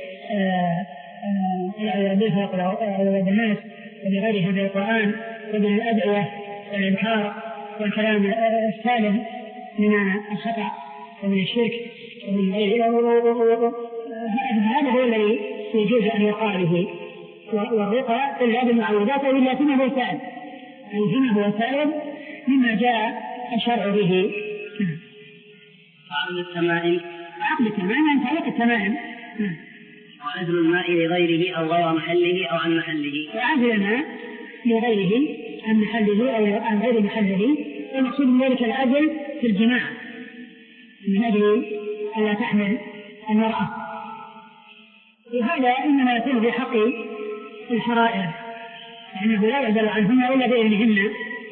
Speaker 2: بالفقر أو بالناس وبغيرها من القرآن وبالأدعية والإنكار والكلام السالم من الخطأ ومن الشرك ومن غيره. هذا هو الذي يجوز أن يقال به. والرقى إلا بالمعوذات إلا فيما هو سائل، أي فيما هو سائل مما جاء الشرع به.
Speaker 1: عقد التمائم.
Speaker 2: عقد التمائم أن تعلق التمائم
Speaker 1: وعزل الماء لغيره أو غير محله أو عن محله.
Speaker 2: وعزل الماء لغيره عن محله أو عن غير محله، والمقصود من ذلك العزل في الجماع من أجل ألا تحمل المرأة. وهذا إنما يكون في حق الحرائر، لأنه لا يعزل عنهن إلا بإذنهن.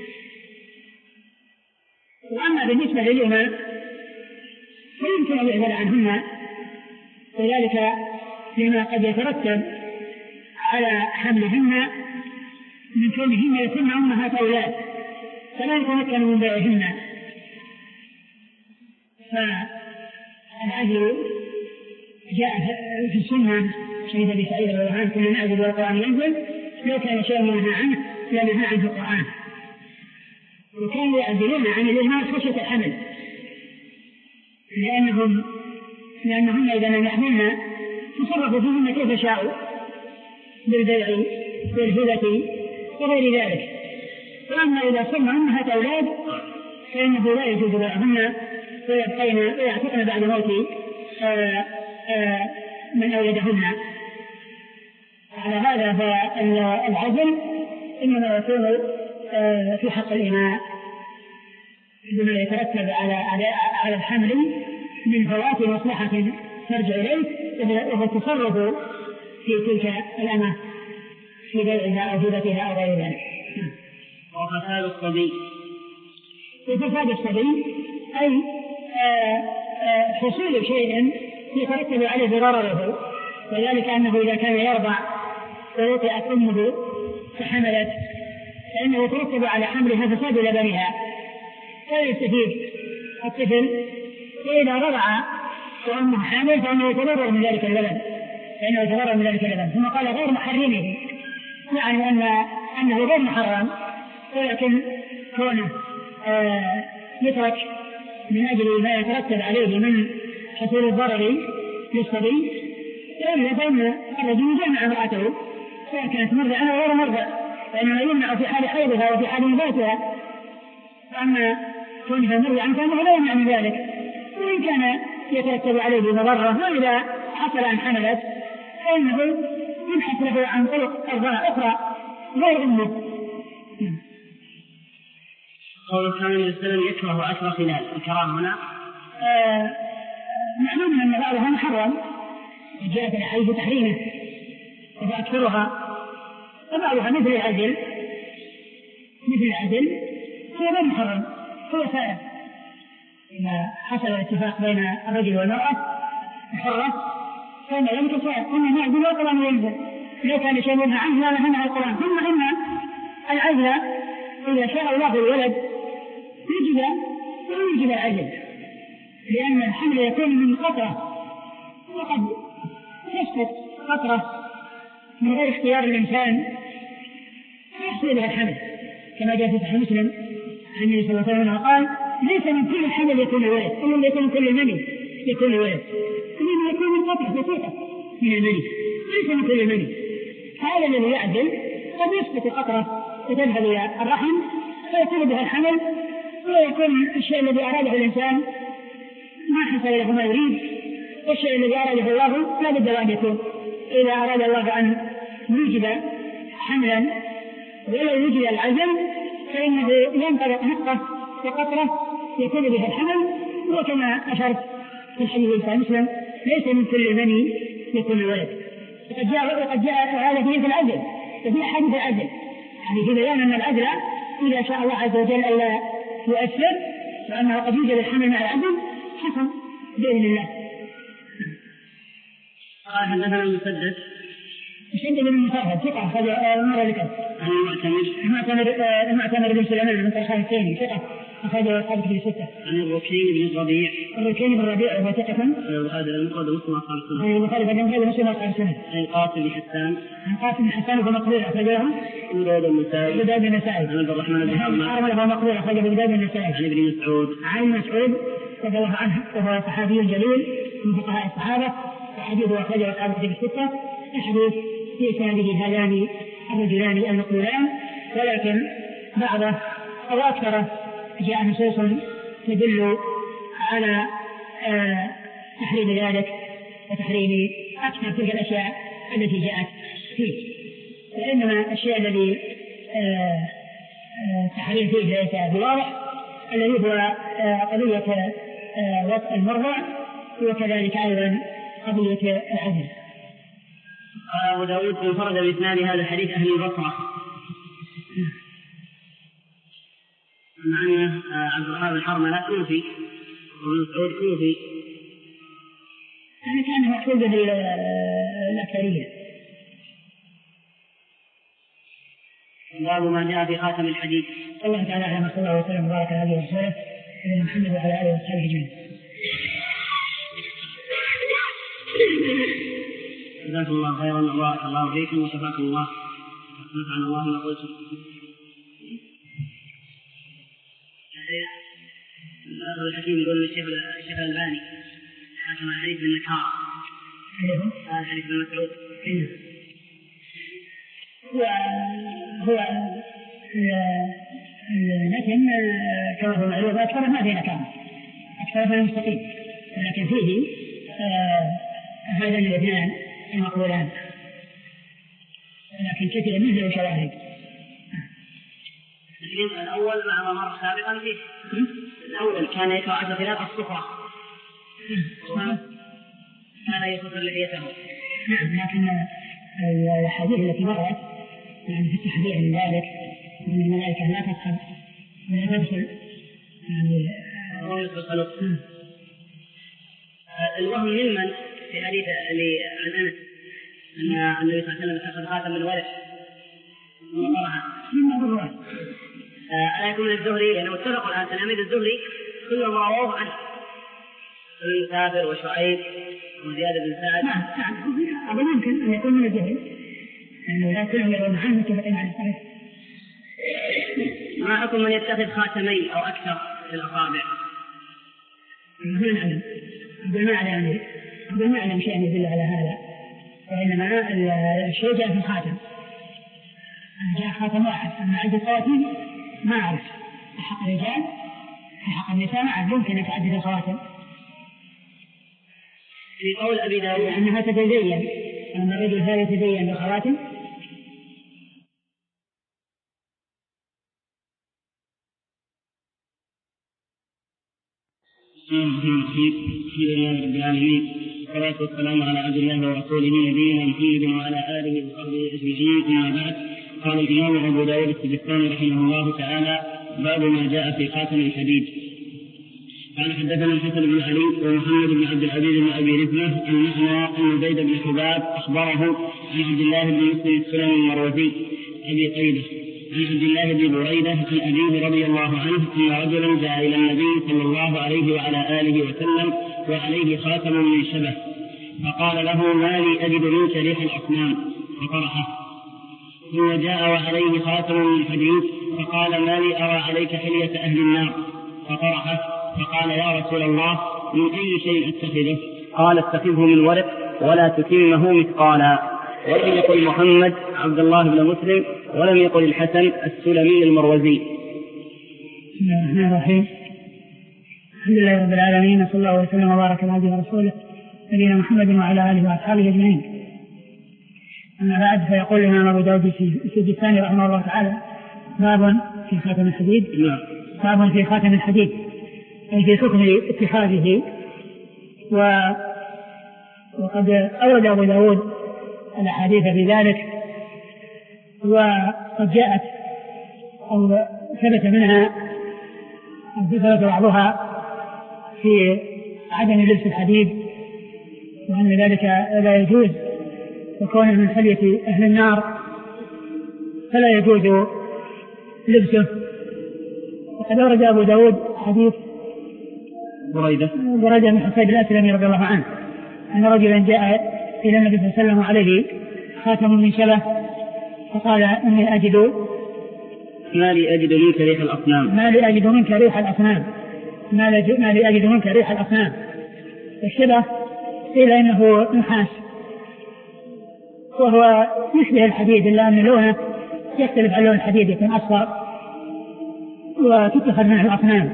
Speaker 2: وأما بالنسبة للإماء فيمكن أن يعزل عنهن، وذلك لما قد يترتب على حملهن من كونهن يكون أمهات أولاد فلا يتمكن من بيعهن. فالعزل جاء في السنة شهد بسعيد رضي الله عنه كنا نعزل والقرآن ينزل، لو كان شيء منهى عنه لنهى عنه القرآن. وكانوا يعزلون عن الإماء خشية الحمل، لأنهم لأنهم إذا لم يحملن تصرفوا فيهن كيف شاءوا بالبيع والهبة وغير ذلك. وأما إذا صرن أمهات أولاد فإنه لا يجوز بيعهن ويبقين ويعتقن بعد موت آآ آآ من أولدهن. على هذا فالعزل إنما يكون في حق الإماء بما يترتب على على الحمل من فوات مصلحة ترجع إليه وهو التصرف في تلك الأمة في بيعها أو هبتها أو غير ذلك.
Speaker 1: وفساد الصبي.
Speaker 2: وفساد الصبي أي حصول شيء يترتب عليه ضرره، وذلك أنه إذا كان يرضع ووطئت أمه فحملت فإنه يترتب على حملها فساد لبنها فلا يستفيد الطفل، وإذا رضع وأمه حامل فإنه يتضرر من ذلك اللبن فإنه يتضرر من ذلك اللبن. ثم قال غير محرمه، يعني أن أنه غير محرم، ولكن كونه آه يترك من أجل ما يترتب عليه من حصول الضرر للصبي، لأن فإن الرجل يجمع امرأته سواء كانت مرضعة أو غير مرضعة، فإنه يمنع في حال حيضها وفي حال نفاسها. أما كونها مرضعة فإنه لا يمنع من ذلك، وإن كان يترتب عليه مضرة، وإذا حصل أن حملت فإنه يبحث له عن طرق أربعة أخرى غير أمه.
Speaker 1: قول كان الإنسان يكره عشر خلال الكرام هنا
Speaker 2: آه معلوم أن بعضها محرم جاءت الحديث تحريمه وأكثرها، وبعضها مثل العزل مثل العزل هو غير محرم هو سائر. إذا حصل الاتفاق بين الرجل والمرأة الحرة فإن لم تسائر إن نعزل والقرآن ينزل، لو كان شيء منها عنه لا نهى القرآن. ثم إن العزل إذا شاء الله الولد يجب ويجب العزل، لأن الحمل يكون من قطرة وقد تسقط قطرة من غير اختيار الإنسان يحصل بها الحمل، كما جاء في صحيح مسلم عن النبي صلى الله عليه وسلم قال ليس من كل حمل يكون ولد، إنما يكون كل المني يكون ولد، إنما يكون من قطرة بسيطة من المني ليس من كل المني. هذا الذي يعزل قد يسقط قطرة وتذهب إلى الرحم فيكون بها الحمل، ويكون الشيء الذي أراده الإنسان ما حصل له ما يريد، والشيء الذي أراده الله لا بد أن يكون. إذا أراد الله أن يوجد حملا ولا يوجد العزل فإنه ينطلق نقطة وقطرة يكون بها الحمل، وكما أشرت في الحديث الصحيح مسلم ليس من كل مني يكون ولد. وقد جاء وقد جاء هذا في العزل وفي حديث العزل، يعني في بيان أن العزل إذا شاء الله عز وجل ألا يؤثر وأنه قد يوجد الحمل مع العزل حصل بإذن الله.
Speaker 1: قال حدثنا مسدد
Speaker 2: مسدد بن مسرهد ثقة هذا المرة اللي كانت
Speaker 1: عن المعتمر
Speaker 2: المعتمر المعتمر بن سليمان بن طرخان الثاني ثقة أخرجه أصحاب في الستة.
Speaker 1: عن الركين بن الربيع
Speaker 2: الركين بن الربيع وهو ثقة
Speaker 1: هذا المفرد مسلم أصحاب السنة.
Speaker 2: أي المفرد هذا مسلم أصحاب السنة.
Speaker 1: عن قاسم بن حسان
Speaker 2: عن قاسم بن حسان وهو مقبول أخرجه
Speaker 1: أبو داود النسائي
Speaker 2: أبو داود النسائي.
Speaker 1: عن عبد الرحمن بن
Speaker 2: حرمل وهو مقبول أخرجه أبو داود النسائي.
Speaker 1: عن ابن مسعود
Speaker 2: عن مسعود رضي الله عنه وهو صحابي جليل من فقهاء الصحابة، وحديثه أخرجه أصحاب الكتب الستة. الحديث في إسناده هذان الرجلان المقبولان، ولكن بعضه أو أكثره جاء نصوص تدل على آه تحريم ذلك وتحريم أكثر تلك الأشياء التي جاءت فيه، فإنما الشيء الذي تحريم فيه ليس بواضح الذي هو قضية وطء المرضع، وكذلك أيضا قضية العزل.
Speaker 1: قال أبو داود انفرد بإسناد هذا الحديث أهل البصرة، مع أن عبد الرحمن بن حرملة كوفي وابن مسعود كوفي،
Speaker 2: يعني كان مقصود بالأكثرية.
Speaker 1: باب ما جاء في خاتم الحديث.
Speaker 2: الله تعالى أعلم، صلى الله وسلم وبارك على نبينا ورسوله نبينا محمد وعلى آله وصحبه أجمعين.
Speaker 1: جزاكم الله خيرا وبارك الله فيكم وشفاكم الله ونفعنا الله بما قلتم. الأخذ الحكيم يقول الشيخ الشيخ الألباني حكم الحديث بالنكارة. هذا الحديث بن مسعود
Speaker 2: هو هو المتن كما هو معروف أكثر ما في نكارة، أكثر ما مستقيم، لكن فيه هذا الاثنان المقولان، لكن كثير منه شواهد.
Speaker 1: الأول مع ما مر سابقا فيه الأول كان يقرأ خلاف الصخرة هذا يصف لحيته.
Speaker 2: نعم، لكن الحديث التي مرت يعني في التحذير من ذلك من الملائكة لا تدخل ولا تدخل يعني
Speaker 1: الوهم ممن في حديث اللي عن أنس أن النبي صلى الله عليه وسلم اتخذ خاتم من ورق وقرأها
Speaker 2: من الرواية.
Speaker 1: ألا يكون من الزهري لأنه اتفق الآن تلاميذ الزهري كلهم رواه عنه، ابن مسافر وشعيب وزياد بن سعد.
Speaker 2: نعم نعم، أقول ممكن أن يكون من الزهري لأنه لا كلهم يرون عنه متفقين على الصحيح.
Speaker 1: ما حكم من يتخذ خاتمين أو أكثر في الأصابع؟
Speaker 2: ما نعلم، أقول ما أعلم أقول ما أعلم شيء يدل على هذا، وإنما الشيء جاء في الخاتم، جاء خاتم واحد، أما عدد الخواتم ما أعرف. في حق الرجال في حق النساء ما يمكن أن تعدد الخواتم.
Speaker 1: في قول أبي داود
Speaker 2: أنها تتزين، أن الرجل هذا يتزين بالخواتم.
Speaker 1: الحمد لله رب العالمين، والصلاة والسلام على عبد الله ورسوله نبينا محمد وعلى آله وصحبه أجمعين. أما بعد، قال الإمام أبو داود السجستاني رحمه الله تعالى: باب ما جاء في خاتم الحديد. قال حدثنا الحسن بن علي ومحمد بن عبد العزيز بن أبي رزمة عن محمد بن زيد بن حباب أخبره عن عبد الله بن مسلم السلمي المروزي أبي قيده عن عبد الله بن بريدة عن أبيه رضي الله عنه أن رجلا جاء إلى النبي صلى الله عليه وعلى آله وسلم وعليه خاتم من شبه، فقال له: ما لي أجد منك ريح الأصنام، فطرحه. ثم جاء وعليه خاتم من حديد، فقال: ما لي أرى عليك حلية أهل النار، فطرحه. فقال: يا رسول الله، من أي شيء أتخذه؟ قال: اتخذه من ورق ولا تتمه مثقالا. ولم يقل محمد عبد الله بن مسلم، ولم يقل الحسن السلمي المروزي.
Speaker 2: بسم الله الرحمن الرحيم، الحمد لله رب العالمين، صلى الله وسلم وبارك على عبده ورسوله نبينا محمد وعلى آله وأصحابه أجمعين. أما بعد، فيقول الإمام أبو داود السجستاني رحمه الله تعالى: باب في خاتم الحديد. باب في خاتم الحديد، أي في حكم اتخاذه. و... وقد أورد أبو داود الأحاديث بذلك، وقد جاءت أو ثبت منها أو ثبت بعضها في عدم لبس الحديد، وأن ذلك لا يجوز، وكونه من حلية أهل النار فلا يجوز لبسه. وقد أورد أبو داود حديث
Speaker 1: بريدة
Speaker 2: بريدة بن حصيب الأسلمي رضي الله عنه أن رجلا جاء إلى النبي صلى الله عليه وسلم عليه خاتم من شبه، فقال: إني أجد
Speaker 1: ما لي أجد منك ريح الأصنام
Speaker 2: ما لي أجد منك ريح الأصنام ما لي أجد منك ريح الأصنام. الشبه قيل إنه نحاس، وهو يشبه الحديد، إلا أن لونه يختلف عن لون الحديد، يكون أصفر وتتخذ منه الأصنام.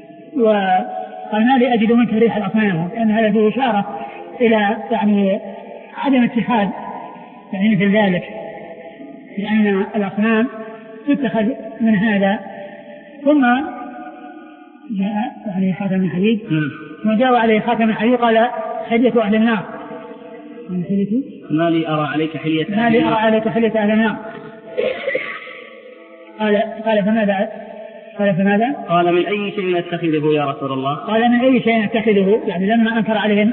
Speaker 2: وقال: ما لي أجد منك ريح الأصنام، لأن هذا فيه إشارة إلى يعني عدم اتخاذ يعني مثل ذلك، لأن الأصنام تتخذ من هذا. ثم جاء عليه خاتم من حديد، ثم جاء عليه خاتم من حديد قال حلية أهل النار،
Speaker 1: ما لي أرى عليك حلية
Speaker 2: ما لي أرى عليك حلية أهل النار. قال قال فماذا؟ قال فماذا؟
Speaker 1: قال من أي شيء نتخذه يا رسول الله؟
Speaker 2: قال من أي شيء نتخذه، يعني لما أنكر عليه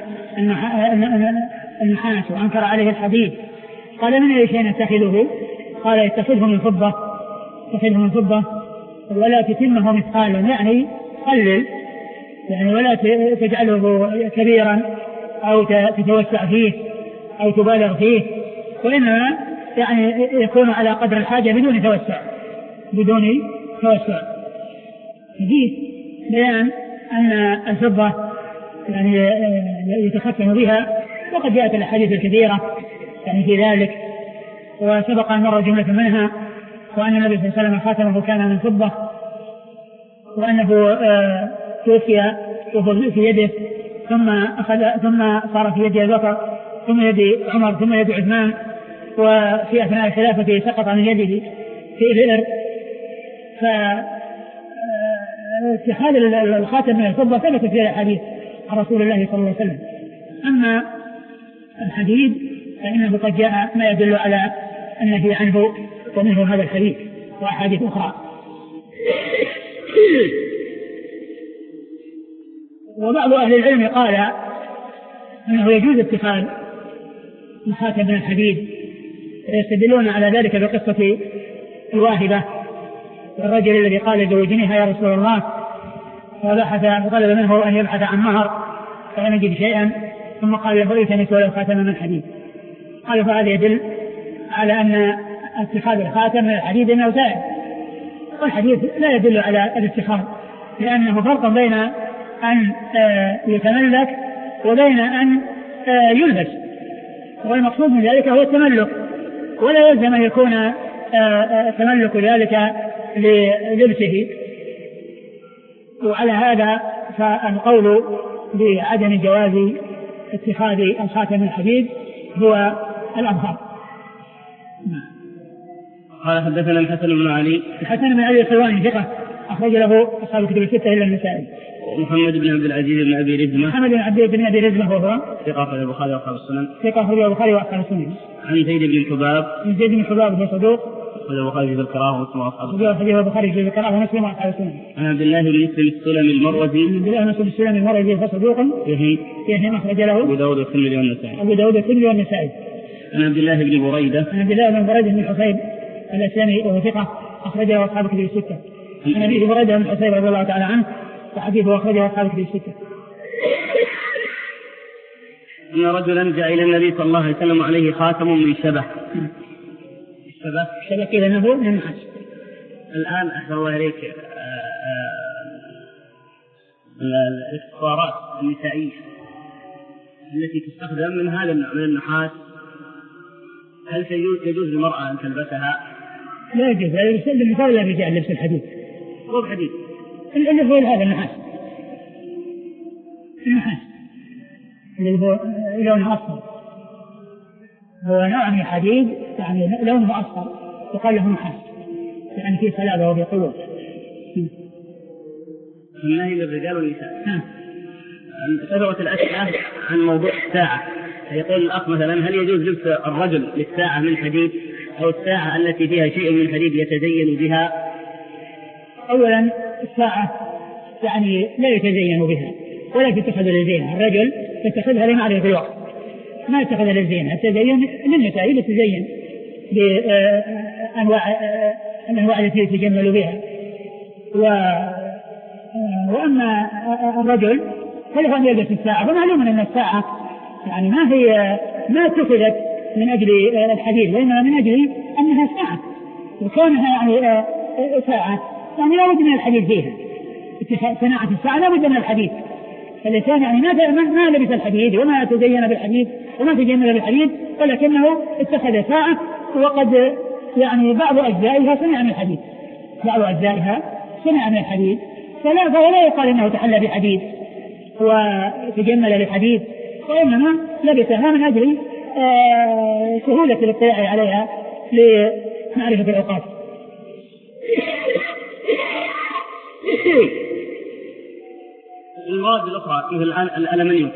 Speaker 2: النحاس وأنكر عليه الحديد قال من أي شيء نتخذه؟ قال اتخذه من فضة، اتخذه من فضة ولا تتمه مثقالا، يعني قلل، يعني ولا تجعله كبيرا أو تتوسع فيه أو تبالغ فيه، وإنما يعني يكون على قدر الحاجة بدون توسع بدون توسع. فيه بيان أن الفضة يعني يتختم بها، وقد جاءت الأحاديث الكثيرة يعني في ذلك، وسبق أن مر جملة منها، وأن النبي صلى الله عليه وسلم خاتمه كان من فضة، وأنه توفي في يده ثم أخذ ثم صار في يد أبي بكر ثم يد عمر ثم يد عثمان، وفي أثناء الخلافة سقط من يده في الإرض. فاتخاذ الخاتم من الفضة ثبت في الحديث عن رسول الله صلى الله عليه وسلم. أما الحديد فإنه قد جاء ما يدل على النهي عنه، ومنه هذا الحديث وأحاديث أخرى. وبعض أهل العلم قال أنه يجوز اتخاذ الخاتم من الحديد، ويستدلون على ذلك بقصة الواهبة، الرجل الذي قال زوجنيها يا رسول الله، وبحث وطلب منه أن يبحث عن مهر فلم يجد شيئا، ثم قال له ائتنس ولو خاتم من حديد. قال فهذا يدل على أن اتخاذ الخاتم من الحديد انه جائز، والحديث لا يدل على الاتخاذ، لأنه فرق بين أن يتملك وبين أن يلبس، والمقصود من ذلك هو التملك، ولا يلزم أن يكون تملك ذلك للبسه. وعلى هذا فالقول بعدم جواز اتخاذ الخاتم من الحديد هو الأظهر.
Speaker 1: قال حدثنا الحسن بن علي.
Speaker 2: الحسن بن علي الحلواني ثقة أخرج له أصحاب الكتب الستة إلا النسائي.
Speaker 1: محمد بن عبد العزيز بن أبي رزمة.
Speaker 2: محمد بن عبد بن أبي رزمة وهو
Speaker 1: ثقة أخرج البخاري وأصحاب السنن.
Speaker 2: ثقة أخرج البخاري وأصحاب السنن.
Speaker 1: عن زيد بن حباب.
Speaker 2: عن زيد بن حباب هو صدوق
Speaker 1: أخرج البخاري في القراءة ومسلم وأصحاب السنن.
Speaker 2: أخرج البخاري في القراءة ومسلم وأصحاب السنن.
Speaker 1: عن عبد الله بن مسلم السلمي المروزي.
Speaker 2: عن عبد الله بن مسلم السلمي المروزي هو صدوق
Speaker 1: يهم
Speaker 2: يهم أخرج له
Speaker 1: أبو داود والترمذي والنسائي.
Speaker 2: أبو داود والترمذي والنسائي.
Speaker 1: عن عبد الله بن بريدة.
Speaker 2: عن عبد الله بن بريدة بن الحصيب الأسلمي وهو ثقة أخرج له أصحاب الكتب الستة. عن أبي بريدة بن الحصيب رضي الله تعالى عنه وحديثه أخرجه أصحاب الكتب الستة.
Speaker 1: أن رجلا جاء إلى النبي صلى الله عليه وسلم عليه خاتم من شبه.
Speaker 2: الشبه الشبه كذا نبو من النحاس.
Speaker 1: الآن أحسن الله إليك الاكسسوارات النسائية التي تستخدم من هذا النوع من النحاس، هل يجوز للمرأة أن تلبسها؟
Speaker 2: لا يجوز، لا يجوز للنساء ولا الرجال لبس الحديد.
Speaker 1: هو الحديد
Speaker 2: اللي هو هذا النحاس، النحاس اللي هو لونه أصفر، هو نوع من الحديد يعني لونه أصفر يقال له نحاس، يعني فيه صلابة وبقوة.
Speaker 1: النهي للرجال والنساء. سبقت الأسئلة عن موضوع الساعة، يقول الأخ مثلا هل يجوز لبس الرجل للساعة من حديد أو الساعة التي فيها شيء من حديد يتزين بها؟
Speaker 2: أولا الساعة يعني لا يتزين بها ولا تتخذ للزينة، الرجل يتخذها لمعرفة الوقت، ما يتخذها للزينة، التزين للنساء يتزين بأنواع الأنواع التي يتجمل بها. و... وأما الرجل فله أن يلبس الساعة، فمعلوم أن الساعة يعني ما هي ما اتخذت من أجل الحديد، وإنما من أجل أنها ساعة، وكونها يعني ساعة يعني لا بد من الحديد فيها، صناعة الساعة لا بد من الحديد، فالإنسان يعني ما ما لبس الحديد وما تزين بالحديد وما تجمل بالحديد، ولكنه اتخذ ساعة وقد يعني بعض أجزائها صنع من الحديد، بعض أجزائها صنع من الحديد، فلا فلا يقال إنه تحلى بحديد وتجمل بالحديد، وإنما لبسها من أجل سهولة الاطلاع عليها لمعرفة الأوقات.
Speaker 1: المواد الأخرى مثل الآن الألمنيوم،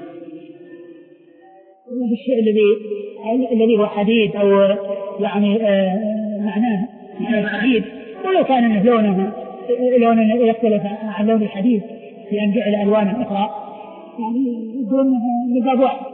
Speaker 2: الشيء الذي الذي هو حديد أو يعني معناه معناه حديد، ولو كان انه لونه لونه يختلف عن لون الحديد في ان جعل الوان اخرى يعني بدون نقاط واحد.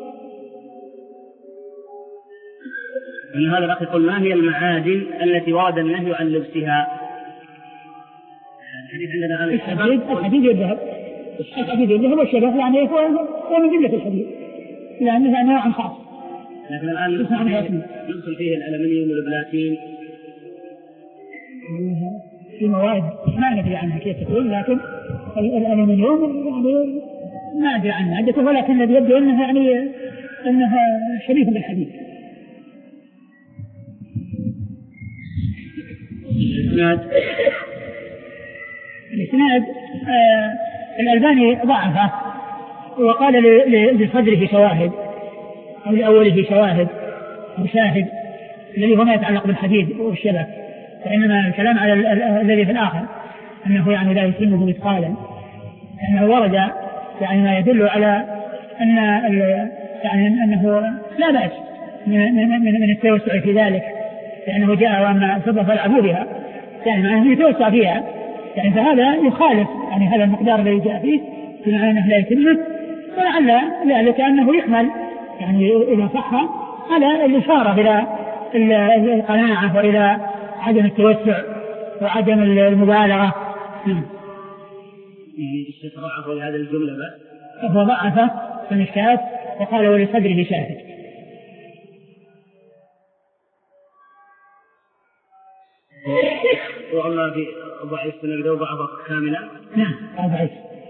Speaker 1: من هذا الأخ يقول: ما هي المعادن التي ورد النهي عن لبسها؟ الحديث عندنا عن
Speaker 2: الحديد الحديد والذهب. الحديد اللي هو الشبه يعني هو هو من جملة الحديد لأنه نوع خاص.
Speaker 1: لكن الآن ندخل فيه الألمنيوم والبلاتين
Speaker 2: في مواد ما ندري عنها كيف تكون، لكن الألمنيوم يعني ما ندري عنها عدته، ولكن الذي يبدو أنها يعني أنها شبيه بالحديد.
Speaker 1: الإسناد
Speaker 2: الإسناد آه الألباني ضعفه وقال لصدره شواهد أو لأوله شواهد أو شاهد الذي هو ما يتعلق بالحديد والشبه، فإنما الكلام على الذي في الآخر أنه يعني لا يتم بمثقالا، أنه ورد يعني ما يدل على أن يعني أنه لا بأس من, من, من التوسع في ذلك، لأنه جاء وأما الفضة فالعبوا بها يعني معناه يتوسع فيها يعني، فهذا يخالف يعني هذا المقدار الذي جاء فيه بمعنى أنه لا يتمه، ولعل ذلك أنه يحمل يعني إذا صح على الإشارة إلى القناعة وإلى عدم التوسع وعدم المبالغة.
Speaker 1: الشيخ ضعفه لهذا الجملة بس
Speaker 2: هو ضعفه في المشكات وقال ولصدره شاهد.
Speaker 1: وأما في ضعيف سنة لو ضعفه كاملا.
Speaker 2: نعم ضعيف.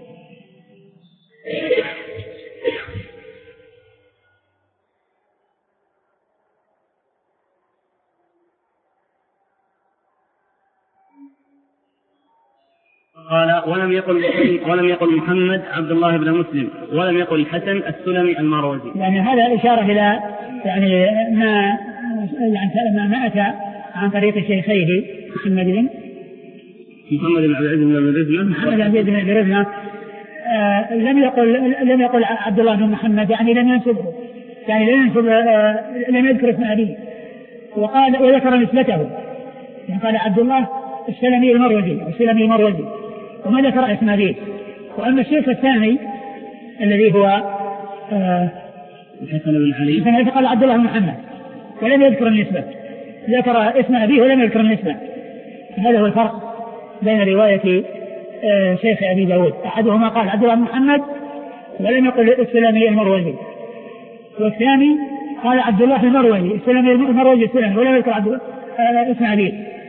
Speaker 1: قال: ولم يقل ولم يقل محمد عبد الله بن مسلم ولم يقل الحسن السلمي المروزي،
Speaker 2: يعني هذا إشارة إلى يعني ما يعني ما أتى عن طريق شيخيه محمد بن
Speaker 1: محمد بن عبد العزيز بن رزمة
Speaker 2: محمد بن عبد العزيز بن رزمة آه لم يقل لم يقل عبد الله بن محمد يعني لم ينسبه يعني لم ينسب آه لم يذكر اسم أبيه، وقال وذكر نسبته يعني قال عبد الله السلمي المروزي السلمي المروزي وما ذكر اسم أبيه. وأما الشيخ الثاني الذي هو آه
Speaker 1: الحسن بن علي
Speaker 2: فقال عبد الله بن محمد ولم يذكر النسبة، ذكر اسم أبيه ولم يذكر النسبة. هذا هو الفرق بين رواية آه شيخ أبي داود، أحدهما قال عبد الله بن محمد ولم يقل السلمي المروزي، والثاني قال عبد الله المروزي السلمي المروزي السلمي ولم يذكر عبد آه اسم أبيه.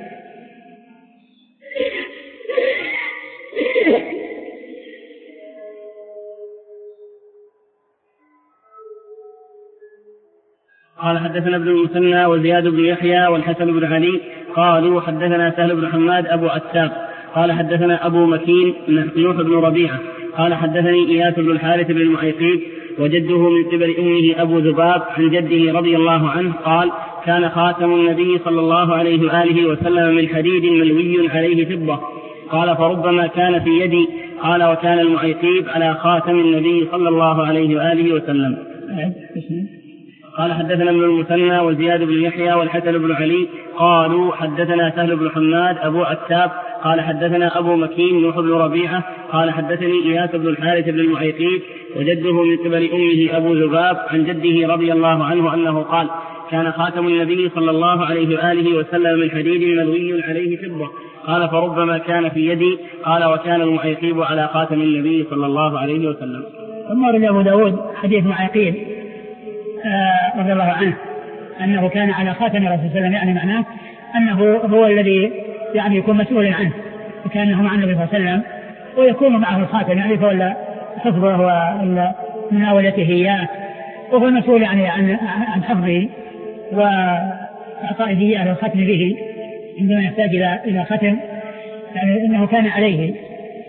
Speaker 1: قال: حدثنا ابن المثنى وزياد بن يحيى والحسن بن علي قالوا حدثنا سهل بن حماد أبو عتاب قال حدثنا أبو مكين نوح بن ربيعة قال حدثني إياس بن الحارث بن المعيقيب وجده من قبل أمه أبو ذباب عن جده رضي الله عنه قال: كان خاتم النبي صلى الله عليه وآله وسلم من حديد ملوي عليه فضة. قال: فربما كان في يدي. قال: وكان المعيقيب على خاتم النبي صلى الله عليه وآله وسلم. قال: حدثنا ابن المثنى وزياد بن يحيى والحسن بن علي قالوا حدثنا سهل بن حماد أبو عتاب قال حدثنا أبو مكين نوح بن ربيعة قال حدثني إياس بن الحارث بن المعيقيب وجده من قبل أمه أبو ذباب عن جده رضي الله عنه أنه قال: كان خاتم النبي صلى الله عليه وآله وسلم من حديد ملوي عليه فضة. قال: فربما كان في يدي. قال: وكان المعيقيب على خاتم النبي صلى الله عليه وسلم.
Speaker 2: ثم رد أبو داود حديث معيقيب آه رضي الله عنه أنه كان على خاتم الرسول صلى الله عليه وسلم، يعني معناه أنه هو الذي يعني يكون مسؤولا عنه، وكأنه مع النبي صلى الله عليه وسلم ويكون معه الخاتم يعني فولا حفظه ومناولته إياه، وهو المسؤول يعني عن عن حفظه وإعطائه إياه الختم به عندما يحتاج إلى إلى ختم، يعني إنه كان عليه.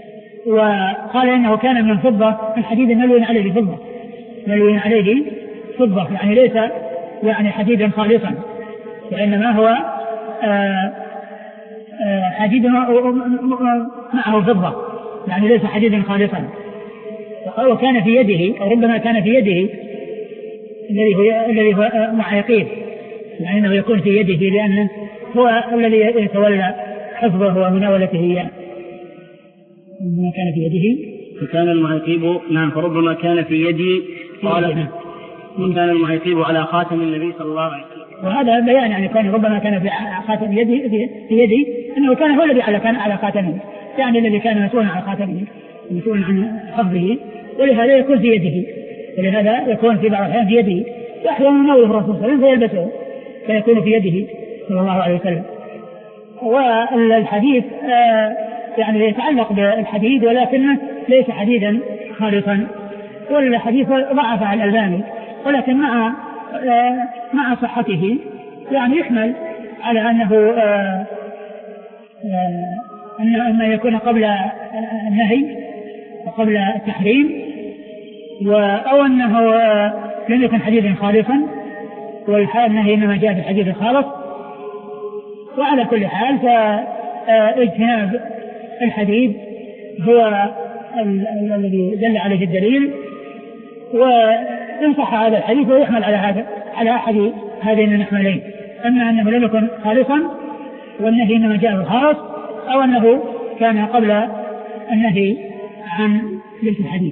Speaker 2: وقال إنه كان من فضة، من حديد ملوي عليه فضة، ملوي عليه فضة، يعني ليس يعني حديدا خالصا، وإنما هو آآ آآ حديد معه فضة، يعني ليس حديدا خالصا. وكان في يده، أو ربما كان في يده الذي هو الذي هو معيقين، يعني أنه يكون في يده لأنه هو الذي يتولى حفظه ومناولته إياه. ربما كان في يده
Speaker 1: فكان المعيقيب نعم فربما كان في يدي قال وكان المعيقيب على خاتم النبي صلى الله عليه وسلم.
Speaker 2: وهذا بيان يعني كان ربما كان في خاتم يدي في يدي أنه كان هو الذي على كان على خاتمه، يعني الذي كان مسؤولا عن خاتمه مسؤولا عن حفظه، ولهذا يكون في يده، ولهذا يكون في بعض الأحيان في يده، وأحيانا يناوله الرسول صلى الله عليه وسلم فيلبسه فيكون في يده صلى الله عليه وسلم. والحديث آه يعني يتعلق بالحديد ولكنه ليس حديدا خالصا، والحديث ضعف على الألباني، ولكن مع آه مع صحته يعني يحمل على أنه آه آه أن يكون قبل النهي وقبل التحريم، أو أنه لم يكن حديدا خالصا، والحال أنه إنما جاء في الحديد الخالص. وعلى كل حال فاجتناب الحديد هو الذي دل عليه الدليل، وإن صح هذا الحديث ويحمل على هذا على أحد هذين المحملين، أما أنه لم يكن خالصا والنهي إنما جاء بالخالص، أو أنه كان قبل النهي عن لبس الحديد.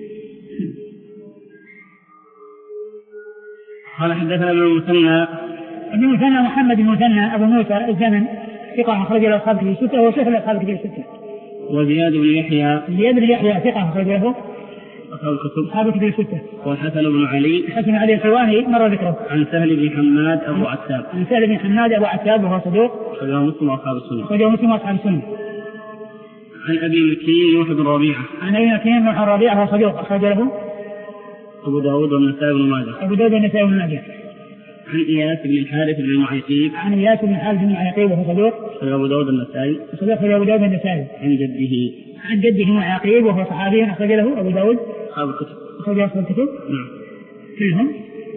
Speaker 1: قال حدثنا ابن المثنى
Speaker 2: ابن المثنى محمد بن المثنى أبو موسى الزمن ثقة أخرج له أصحاب الكتب الستة، وهو شيخ أصحاب الكتب الستة.
Speaker 1: وزياد بن يحيى
Speaker 2: زياد بن يحيى ثقة أخرج له
Speaker 1: أصحاب الكتب
Speaker 2: أصحاب الكتب الستة.
Speaker 1: والحسن بن علي
Speaker 2: الحسن بن علي الحلواني مر ذكره.
Speaker 1: عن سهل بن حماد أبو عتاب
Speaker 2: عن سهل بن حماد أبو عتاب وهو صدوق
Speaker 1: أخرجه مسلم وأصحاب السنة
Speaker 2: أخرجه مسلم وأصحاب السنة.
Speaker 1: عن أبي مكين نوح بن ربيعة
Speaker 2: عن أبي مكين نوح بن ربيعة وهو صدوق أخرج له
Speaker 1: أبو داود والنسائي بن ماجه
Speaker 2: أبو داود والنسائي بن ماجه.
Speaker 1: عن إياس بن الحارث بن المعيقيب
Speaker 2: عن إياس بن الحارث بن المعيقيب وهو صدوق
Speaker 1: أخرجه أبو داود والنسائي
Speaker 2: صدوق أبو داود والنسائي.
Speaker 1: عن جده
Speaker 2: عن جده المعيقيب وهو صحابي أخرج له أبو داود
Speaker 1: أصحاب الكتب
Speaker 2: أخرج أصحاب الكتب
Speaker 1: نعم
Speaker 2: كلهم.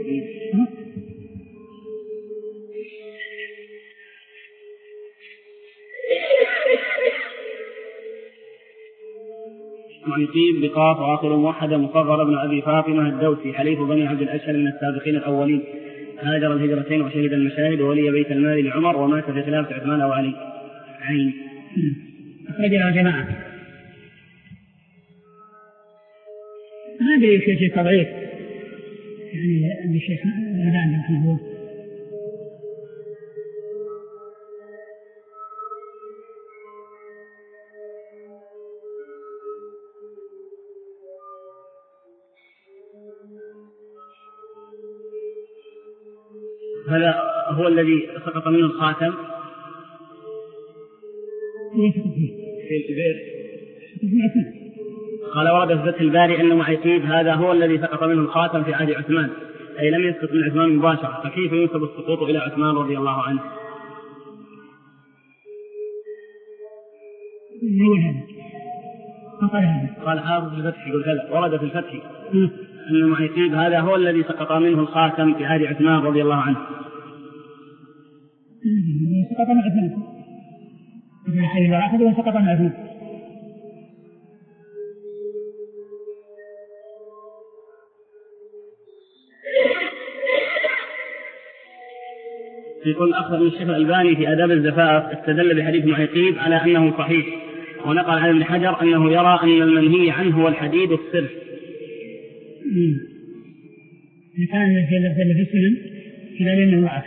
Speaker 1: معيقيب بقاف وآخر موحدة مصغر بن أبي فاطمة الدوسي حليف بني عبد الأشهر من السابقين الأولين، هاجر الهجرتين وشهد المشاهد وولي بيت المال لعمر، ومات في خلافة عثمان أو علي. عين
Speaker 2: أخرج له جماعة. ما أدري في شيء تضعيف يعني عند الشيخ الألباني رحمه الله.
Speaker 1: هذا هو الذي سقط منه الخاتم في البئر. قال ورد في فتح الباري أن معيقيب هذا هو الذي سقط منه الخاتم في عهد عثمان، أي لم يسقط من عثمان مباشرة، فكيف ينسب السقوط إلى عثمان رضي الله عنه؟ قال حافظ في الفتح يقول كذا، ورد في الفتح أن معيقيب هذا هو الذي سقط منه الخاتم في عهد عثمان رضي الله عنه.
Speaker 2: سقط من عثمان ابن حي واحد وسقط من عثمان.
Speaker 1: يقول أخبر الشيخ الألباني في آداب الزفاف استدل بحديث معيقيب على أنه صحيح، ونقل عن ابن حجر أنه يرى أن المنهي عنه هو الحديد الصرف.
Speaker 2: كان في السنن كلا لأنه ضعف.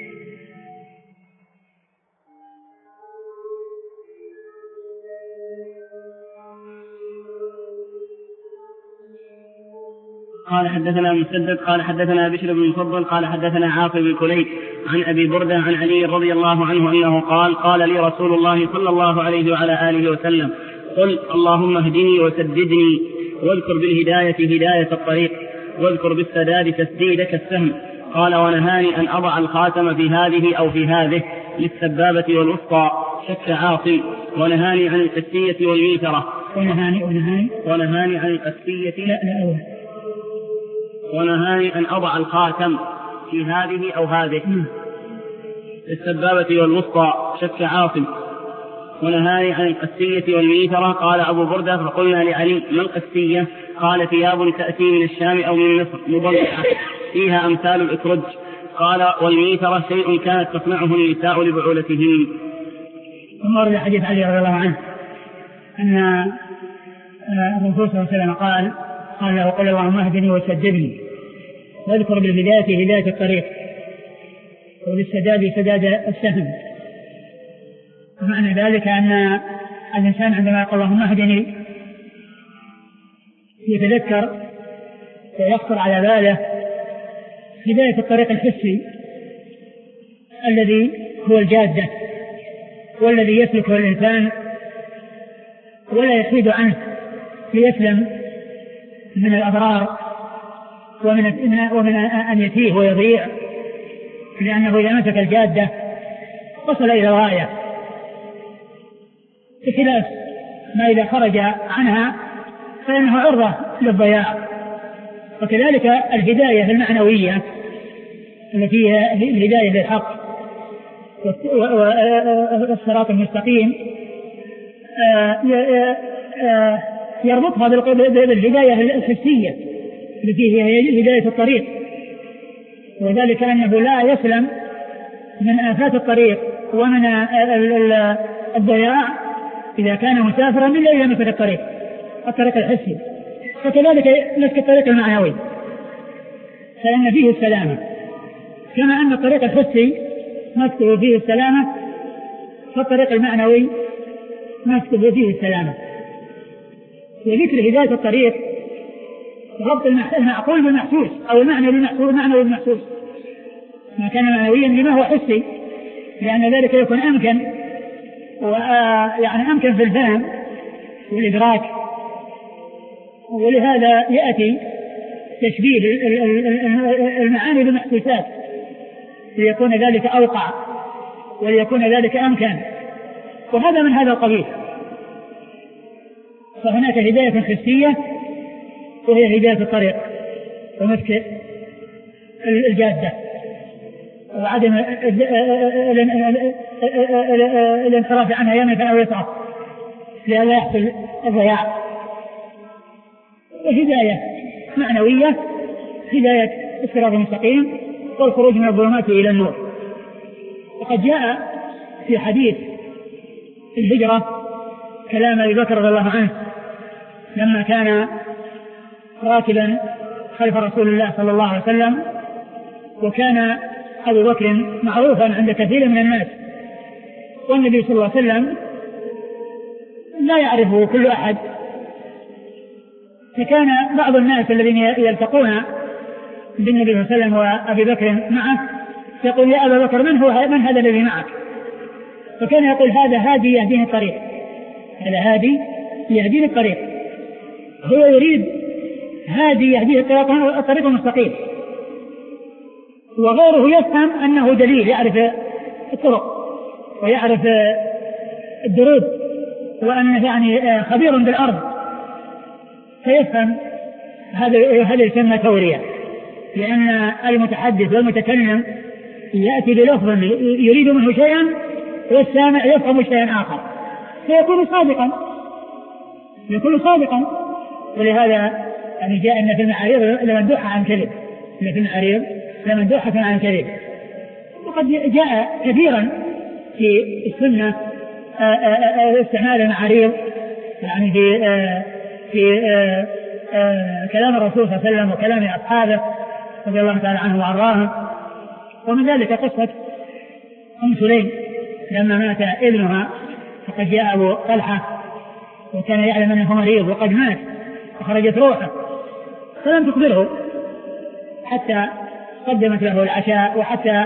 Speaker 1: قال حدثنا مسدد قال حدثنا بشر بن المفضل قال حدثنا عاصم بن كليب عن أبي بردة عن علي رضي الله عنه أنه قال قال لي رسول الله صلى الله عليه وعلى آله وسلم قل اللهم اهدني وسددني، واذكر بالهداية هداية الطريق، واذكر بالسداد تسديدك السهم. قال ونهاني أن أضع الخاتم في هذه أو في هذه للسبابة والوسطى، شك عاصم. ونهاني عن القسية والميثرة.
Speaker 2: ونهاني ونهاني
Speaker 1: ونهاني عن القسية
Speaker 2: لا لا أول
Speaker 1: ونهاني أن أضع الخاتم في هذه أو هذه السبابة والوسطى، شك عاصم. ونهاني عن القسية والميثرة. قال أبو بردة فقلنا لعلي ما القسية؟ قال ثياب تأتي من الشام أو من مصر مضلعة فيها أمثال الأترج. قال والميثرة شيء كانت تصنعه النساء لبعولتهن.
Speaker 2: ثم ورد حديث علي رضي الله عنه أن الرسول صلى الله عليه وسلم قال قال له قل اللهم اهدني وسددني، واذكر بالبداية هداية الطريق وبالسداد سداد السهم. معنى ذلك أن الإنسان عندما يقول اللهم اهدني يتذكر ويخطر على باله هداية الطريق الحسي الذي هو الجادة والذي يسلكه الإنسان ولا يحيد عنه ليسلم من الأضرار ومن, ومن أن يتيه ويضيع، لأنه إذا مسك الجادة وصل إلى الغاية، بخلاف ما إذا خرج عنها فإنه عرضة للضياع. وكذلك الهداية المعنوية التي هي الهداية للحق والصراط المستقيم يربطها بالهداية الحسية التي هي هداية الطريق، وذلك أنه لا يسلم من آفات الطريق ومن الضياع إذا كان مسافرا إلا إذا مسك الطريق الطريق الحسي. فكذلك مسك الطريق المعنوي فإن فيه السلامة، كما أن الطريق الحسي مسكه فيه السلامة فالطريق المعنوي مسكه فيه السلامة. وذكر هداية الطريق ربط المعقول بالمحسوس أو المعنى بالمحسوس المعنى بالمحسوس، ما كان معنويا لما هو حسي، لأن ذلك يكون أمكن ويعني أمكن في الفهم والإدراك، ولهذا يأتي تشبيه المعاني بالمحسوسات ليكون ذلك أوقع وليكون ذلك أمكن، وهذا من هذا القبيل. فهناك هداية حسية وهي هداية الطريق ومسك الجادة وعدم الانحراف عنها يمنة أو يسرى لئلا يحصل الضياع. وهداية معنوية هداية الصراط المستقيم والخروج من الظلمات إلى النور. وقد جاء في حديث الهجرة كلام أبي بكر رضي الله عنه لما كان راكبا خلف رسول الله صلى الله عليه وسلم، وكان أبو بكر معروفا عند كثير من الناس، والنبي صلى الله عليه وسلم لا يعرفه كل أحد، فكان بعض الناس الذين يلتقون بالنبي صلى الله عليه وسلم وأبي بكر معه يقول يا أبا بكر من هو من هذا الذي معك؟ فكان يقول هذا هادي يهديني الطريق، هذا هادي يهديني الطريق، هو يريد هادي يهديه الطريق المستقيم، وغيره يفهم أنه دليل يعرف الطرق ويعرف الدروب وأنه يعني خبير بالأرض، فيفهم هذا هذا يسمى تورية، لأن المتحدث والمتكلم يأتي بلفظ يريد منه شيئا والسامع يفهم شيئا آخر فيكون صادقا يكون صادقا ولهذا يعني جاء أن في المعاريض لمندوحة عن كذب، أن في المعاريض لمندوحة عن كذب. وقد جاء كثيرا في السنة استعمال المعاريض يعني في في كلام الرسول صلى الله عليه وسلم وكلام أصحابه رضي الله تعالى عنه وأرضاهم. ومن ذلك قصة أم سليم لما مات ابنها، فقد جاء أبو طلحة وكان يعلم أنه مريض وقد مات وخرجت روحه، فلم تخبره حتى قدمت له العشاء وحتى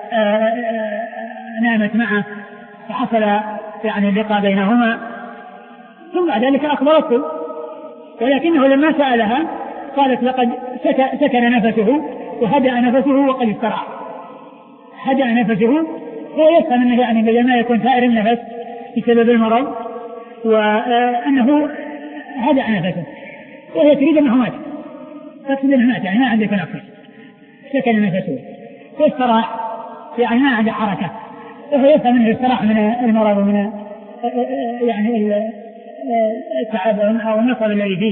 Speaker 2: نامت معه وحصل يعني اللقاء بينهما، ثم بعد ذلك أخبرته، ولكنه لما سألها قالت لقد سكن نفسه وهدأ نفسه وقد استراح. هدأ نفسه هو يفهم أنه يعني بدل ما يكون ثائر النفس بسبب المرض وأنه هدأ نفسه، وهي تريد أنه مات تقصد انه مات يعني ما عنده تنفس، سكن نفسه واستراح يعني ما عنده حركة، وهو يفهم انه استراح من المرض ومن يعني التعب او النصب الذي فيه.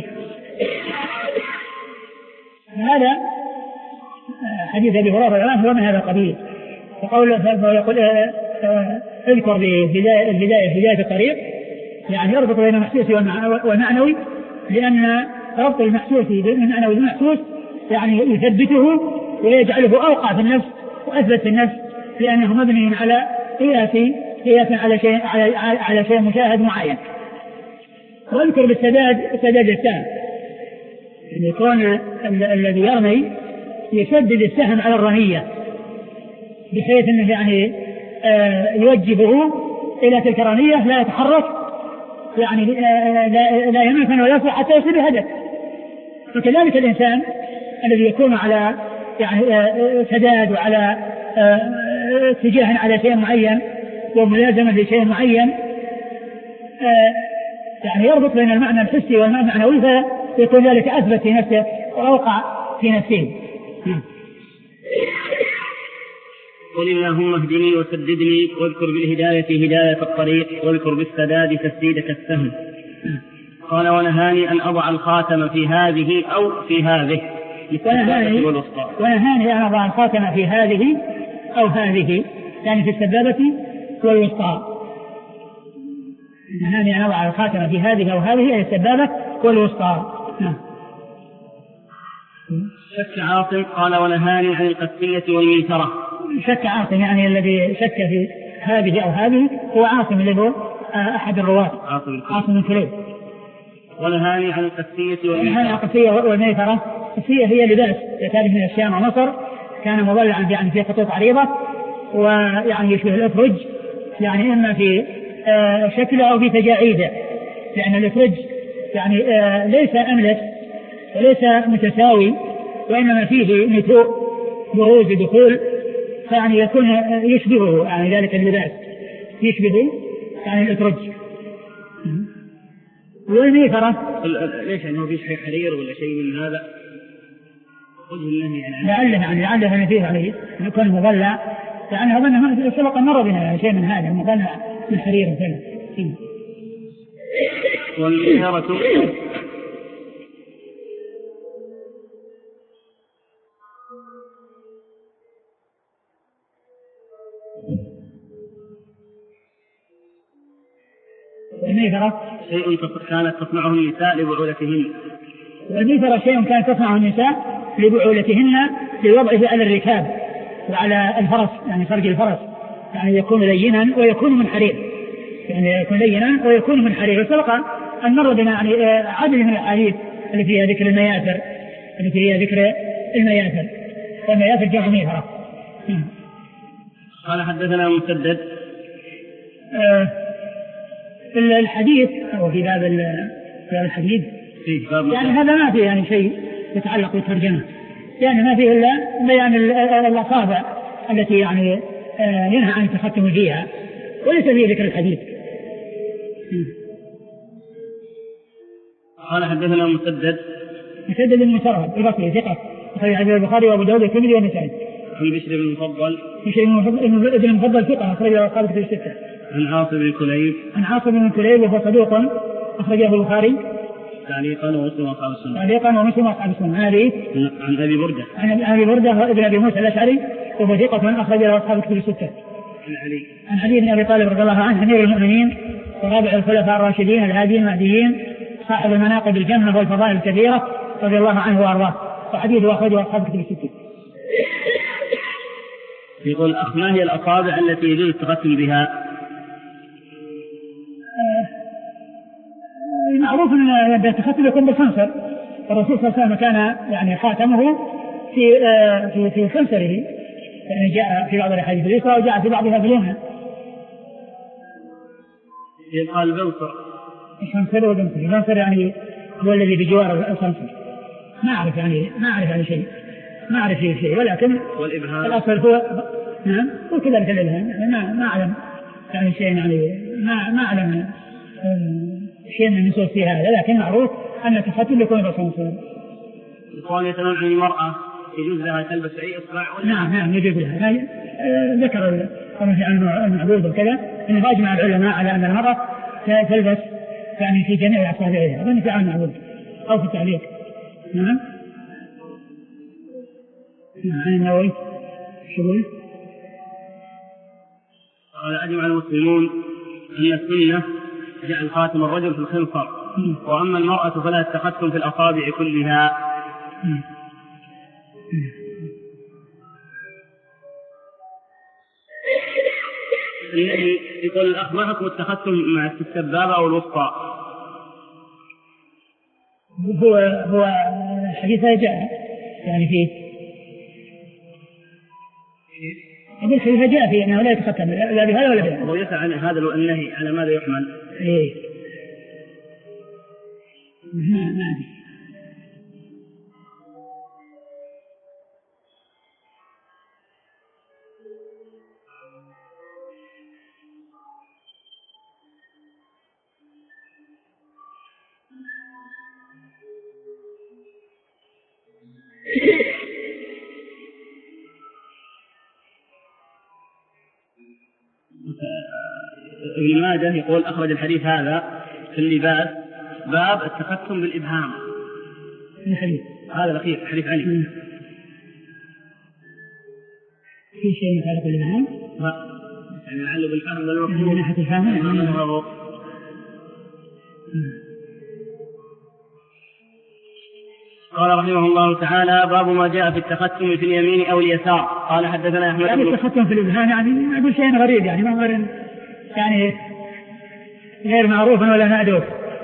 Speaker 2: هذا حديث ابي هريره هو من هذا القبيل. وقوله فيقول اذكر ببدايه البدايه بدايه الطريق، يعني يربط بين المحسوس والمعنوي، لان ربط المحسوس بالمعنوي بالمحسوس يعني يثبته ويجعله اوقع في النفس واثبت في النفس، لانه مبني على قياس قياس على شيء على على شيء مشاهد معين. واذكر بالسداد سداد السهم، يعني يكون الذي يرمي يسدد السهم على الرمية بحيث انه يعني آه يوجهه الى تلك الرمية لا يتحرك، يعني آه لا, لا يمكن ولا يصل حتى يصل الهدف. وكذلك الانسان الذي يكون على يعني آه سداد وعلى آه اتجاه على شيء معين وملازمة لشيء معين، آه يعني يربط بين المعنى الحسي والمعنى المعنوي، فيكون ذلك اثبت في نفسه واوقع في نفسه.
Speaker 1: قل اللهم اهدني وسددني، واذكر بالهداية هداية الطريق، واذكر بالسداد تسديدة السهم. قال ونهاني أن أضع الخاتم في هذه أو في هذه،
Speaker 2: ونهاني, ونهاني أن أضع الخاتم في هذه أو هذه، يعني في السبابة والوسطى. نهاني أن أضع الخاتم في هذه أو هذه، أي السبابة والوسطى.
Speaker 1: شك عاصم قال ونهاني عن القسية والميسرة.
Speaker 2: شك عاصم يعني الذي شك في هذه أو هذه هو عاصم اللي هو أحد الرواة عاصم بن كليب.
Speaker 1: ونهاني عن القسية
Speaker 2: والميسرة. عن القسية والميسرة. القسية هي لباس يكاد من الشام ومصر، كان مضلعا يعني في خطوط عريضة ويعني يشبه الأفرج، يعني إما في شكله أو في تجاعيده، لأن الأفرج يعني ليس أملس وليس متساوي، وإنما فيه نتوء بروز دخول، فيعني يكون يشبهه يعني ذلك اللباس يشبه يعني الأترج. والميسرة
Speaker 1: ليش يعني هو في شيء حرير ولا شيء من هذا؟
Speaker 2: لعله يعني لعله أن فيه عليه يكون مضلع، يعني أظن سبق مر بنا شيء من هذا مضلع من حرير مثلا.
Speaker 1: والميسرة
Speaker 2: والميسرة
Speaker 1: شيء كانت تصنعه النساء لبعولتهن.
Speaker 2: والميسرة شيء كانت تصنعه النساء لبعولتهن لوضعه على الركاب وعلى الفرس، يعني فرج الفرس، يعني يكون لينا ويكون من حرير، يعني يكون لينا ويكون من حرير. وسبق أن مر بنا يعني عدد من الأحاديث اللي فيها ذكر المياسر، اللي فيها ذكر المياسر، والمياسر جمع ميسرة.
Speaker 1: قال حدثنا مسدد.
Speaker 2: آه الحديث أو في باب الحديث يعني هذا ما فيه يعني شيء يتعلق بالترجمة، يعني ما فيه إلا بيان الأصابع التي يعني ينهى عن التختم فيها، وليس فيه ذكر الحديث.
Speaker 1: قال حدثنا مسدد.
Speaker 2: مسدد بن مسرهد البصري ثقة، أخرج حديث البخاري وأبو داود والترمذي والنسائي.
Speaker 1: عن بشر بن المفضل.
Speaker 2: بشر بن المفضل ثقة، أخرج أصحاب الكتب الستة.
Speaker 1: عن عاصم بن كليب.
Speaker 2: عن عاصم بن كليب وهو صدوق أخرجه البخاري
Speaker 1: تعليقا ومسلم وأصحاب السنة.
Speaker 2: تعليقا ومسلم وأصحاب السنة. هذه
Speaker 1: عن أبي بردة.
Speaker 2: عن أبي بردة ابن أبي موسى الأشعري وهو ثقة أخرجه أصحاب الكتب الستة.
Speaker 1: عن علي.
Speaker 2: عن علي بن أبي طالب رضي الله عنه أمير المؤمنين ورابع الخلفاء الراشدين الهاديين المهديين صاحب المناقب الجنة والفضائل الكثيرة رضي الله عنه وأرضاه، وحديثه أخرجه أصحاب الكتب الستة.
Speaker 1: يقول أخ ما هي الأصابع التي يجوز التختم بها؟
Speaker 2: معروف أن التختم يكون بالخنصر، الرسول صلى الله عليه وسلم كان يعني خاتمه في في في خنصره، يعني جاء في بعض الأحاديث اليسرى وجاء في بعضها باليمنى.
Speaker 1: يقال بنصر.
Speaker 2: الخنصر والبنصر، البنصر يعني هو الذي بجوار الخنصر. ما أعرف يعني ما أعرف يعني شيء، ما أعرف فيه شيء، ولكن
Speaker 1: والإبهام
Speaker 2: الأصل هو نعم هو كذلك الإبهام، يعني ما ما أعلم يعني شيء يعني ما ما أعلم شيء من النصوص في هذا، لكن معروف أن التختم يكون بالخنصر.
Speaker 1: إخوان يسألون عن المرأة يجوز لها تلبس أي إصبع؟
Speaker 2: نعم نعم يجوز لها. آه ذكر المعبود وكذا أنه أجمع العلماء على أن المرأة تلبس يعني في جميع أصابعها، أظن في المعبود أو في التعليق. نعم نعم النووي شغل.
Speaker 1: قال أجمع المسلمون أن السنة جعل خاتم الرجل في الخنصر، وأما المرأة فلا التختم في الأصابع كلها. الذي يقول الأخ ما حكم التختم مع السبابة أو الوسطى؟
Speaker 2: هو هو حديث جاء يعني فيه هذا الحديث جاء فيه أنه لا يتختم لا بهذا ولا بهذا.
Speaker 1: هو يسأل عن هذا النهي على ماذا يحمل؟
Speaker 2: إيه ما ما أدري.
Speaker 1: ابن ماجه يقول أخرج الحديث هذا في اللباس باب التختم بالإبهام.
Speaker 2: الحديث
Speaker 1: هذا الأخير حديث علي.
Speaker 2: في شيء يتعلق بالإبهام؟
Speaker 1: لا يعني لعله بالفهم بالمفهوم
Speaker 2: من ناحية الفهم.
Speaker 1: قال رحمه الله تعالى باب ما جاء في التختم في اليمين أو اليسار. قال حدثنا أحمد
Speaker 2: يعني التختم في الإبهام يعني أقول شيء غريب يعني ما غير يعني غير معروف ولا مألوف.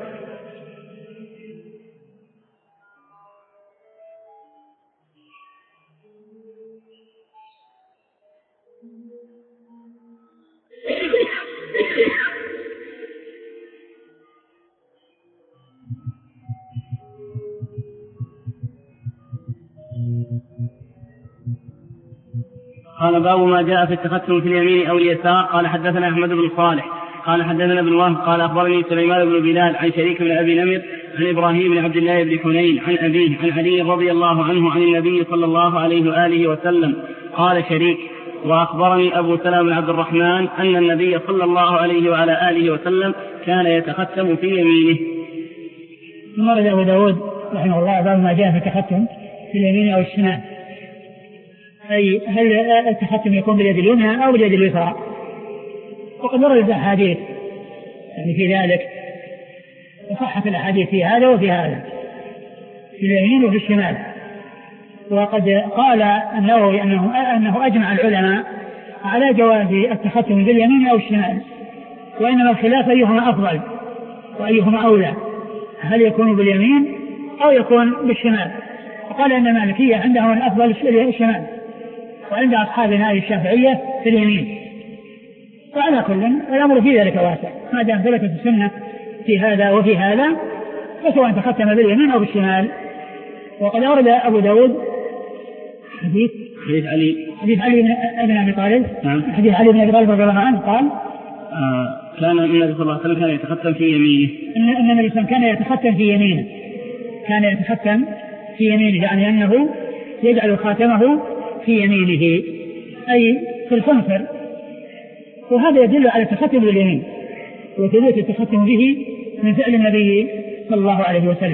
Speaker 1: قال باب ما جاء في التختم في اليمين أو اليسار. قال حدثنا أحمد بن صالح قال حدثنا ابن وهب قال أخبرني سليمان بن بلال عن شريك بن أبي نمر عن إبراهيم بن عبد الله بن حنين عن أبيه عن علي رضي الله عنه عن النبي صلى الله عليه وآله وسلم. قال شريك وأخبرني أبو سلمة بن عبد الرحمن أن النبي صلى الله عليه وعلى آله وسلم كان يتختم في يمينه.
Speaker 2: مرد أبو داود رحمه الله باب ما جاء في التختم في اليمين أو الشمال، أي هل التختم يكون باليد اليمنى أو باليد اليسرى؟ وقد ورد الأحاديث يعني في ذلك وصحت الأحاديث في هذا وفي هذا في اليمين وفي الشمال. وقد قال النووي أنه, أنه أجمع العلماء على جواز التختم باليمين أو الشمال، وإنما الخلاف أيهما أفضل وأيهما أولى، هل يكون باليمين أو يكون بالشمال. وقال أن المالكية عندهم الأفضل الشمال، وعند أصحابنا الشافعية في اليمين. وعلى كل الأمر في ذلك واسع ما دام ثبتت السنة في هذا وفي هذا، فسواء تختم باليمين أو بالشمال. وقد أورد أبو داود حديث
Speaker 1: حديث علي
Speaker 2: حديث علي بن أبي طالب
Speaker 1: نعم.
Speaker 2: حديث علي بن أبي طالب رضي الله عنه قال
Speaker 1: آه كان النبي صلى الله عليه وسلم كان يتختم في يمينه
Speaker 2: أن النبي صلى الله عليه وسلم كان يتختم في يمينه كان يتختم في يمينه يعني أنه يجعل خاتمه في يمينه أي في الخنصر، وهذا يدل على التختم باليمين وثبوت التختم به من فعل النبي صلى الله عليه وسلم.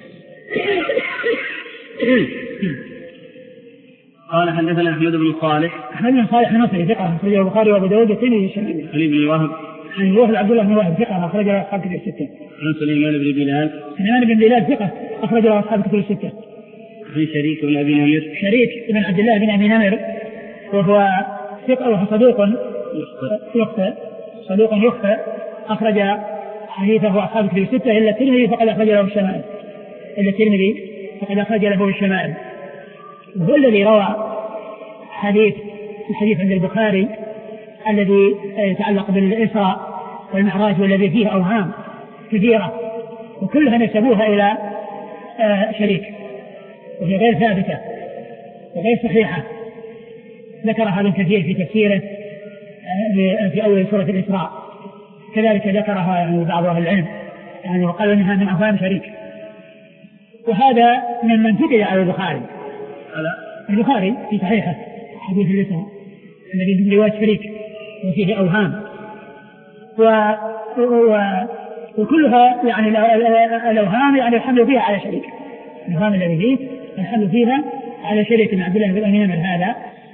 Speaker 1: قال حدثنا أحمد بن صالح
Speaker 2: أحمد بن صالح المصري ثقة أخرجه البخاري وأبو داود والترمذي والشافعي.
Speaker 1: علي بن وهب
Speaker 2: عن وهب عبد الله بن وهب ثقة أخرجه أصحاب كتب الستة.
Speaker 1: عن سليمان بن بلال
Speaker 2: سليمان بن بلال ثقة أخرجه أصحاب كتب الستة.
Speaker 1: عن شريك بن أبي نمر
Speaker 2: شريك بن عبد الله بن أبي نمر وهو ثقة وهو صدوق يخطئ صدوق يخطئ أخرج حديثه أصحاب كتب الستة إلا الترمذي فقد أخرج له الشمال إلا الترمذي فقد أخرج له الشمال. وهو الذي روى حديث الحديث عند البخاري الذي يتعلق بالإسراء والمعراج والذي فيه أوهام كثيرة وكلها نسبوها إلى شريك وهي غير ثابتة وغير صحيحة. ذكرها ابن كثير في تفسيره في أول سورة الإسراء، كذلك ذكرها يعني بعض أهل العلم يعني وقالوا أنها من أوهام شريك. وهذا ممن فقد على البخاري. البخاري في صحيحه حديث اليسرى الذي من رواية شريك وفيه أوهام و... و... وكلها يعني الأوهام يعني الحمل فيها على شريك. الأوهام الذي فيه الحمل فيها على شريك بن عبد الله بن أمين هذا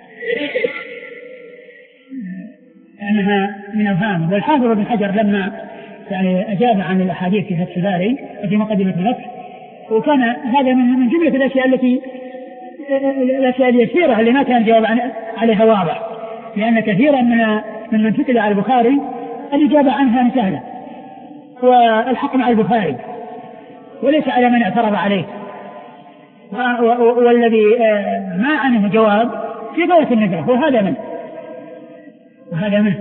Speaker 2: أنها من أوهام. والحافظ بن حجر لما يعني أجاب عن الأحاديث في فتح الباري وفي مقدمة الفتح وكان هذا من جملة الأشياء التي الأشياء اليسيرة اللي ما كان جواب عليها واضح، لأن كثيرا من من من فقد على البخاري الإجابة عنها سهلة والحق مع البخاري وليس على من اعترض عليه، والذي ما عنه جواب في غاية الندرة وهذا منه وهذا منه.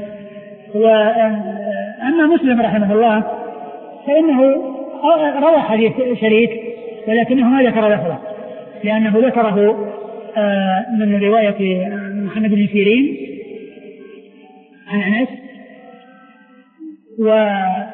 Speaker 2: وأما مسلم رحمه الله فإنه روى حديث شريك ولكنه ما ذكر لفظه، لأنه ذكره من رواية محمد بن سيرين عن أنس و...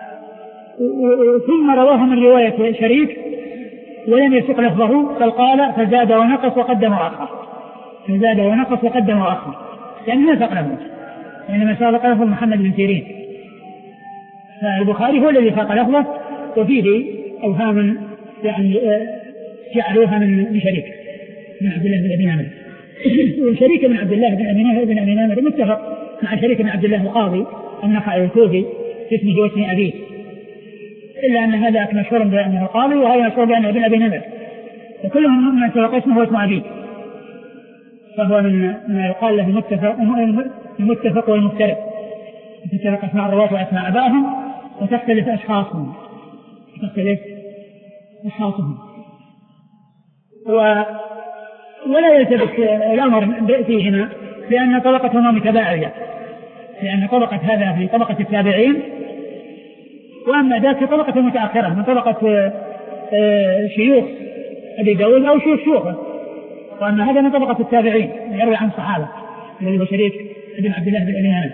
Speaker 2: ثم رواه من رواية شريك ولم يسق لفظه بل قال فزاد ونقص وقدم وأخر، فزاد ونقص وقدم وأخر لأنه ما سق لفظه، إنما سبق لفظ محمد بن سيرين. فالبخاري هو الذي ساق لفظه وفيه أوهام يعني جعلوها من شريك من عبد الله بن أبي نمر. وشريك بن عبد الله بن أبي بن أبي نمر متفق مع شريك بن عبد الله القاضي النخعي الكوفي في اسمه واسم أبيه، إلا أن هذا مشهور بأنه القاضي وهذا مشهور بأنه ابن أبي نمر، وكلهم من سبق اسمه واسم أبيه، فهو من ما يقال له المتفق المتفق والمفترق، تتفق أسماء الرواة وأسماء أبائهم وتختلف أشخاصهم تختلف أشخاصهم و... ولا يلتبس الأمر فيهما لأن طبقتهما متباعدة، لأن طبقة هذا في طبقة التابعين وأما ذاك في طبقة متأخرة من طبقة شيوخ أبي داود أو شيوخ شيوخه، وأما هذا من طبقة التابعين يروي عن الصحابة الذي هو شريك بن عبد الله بن أبي نمر.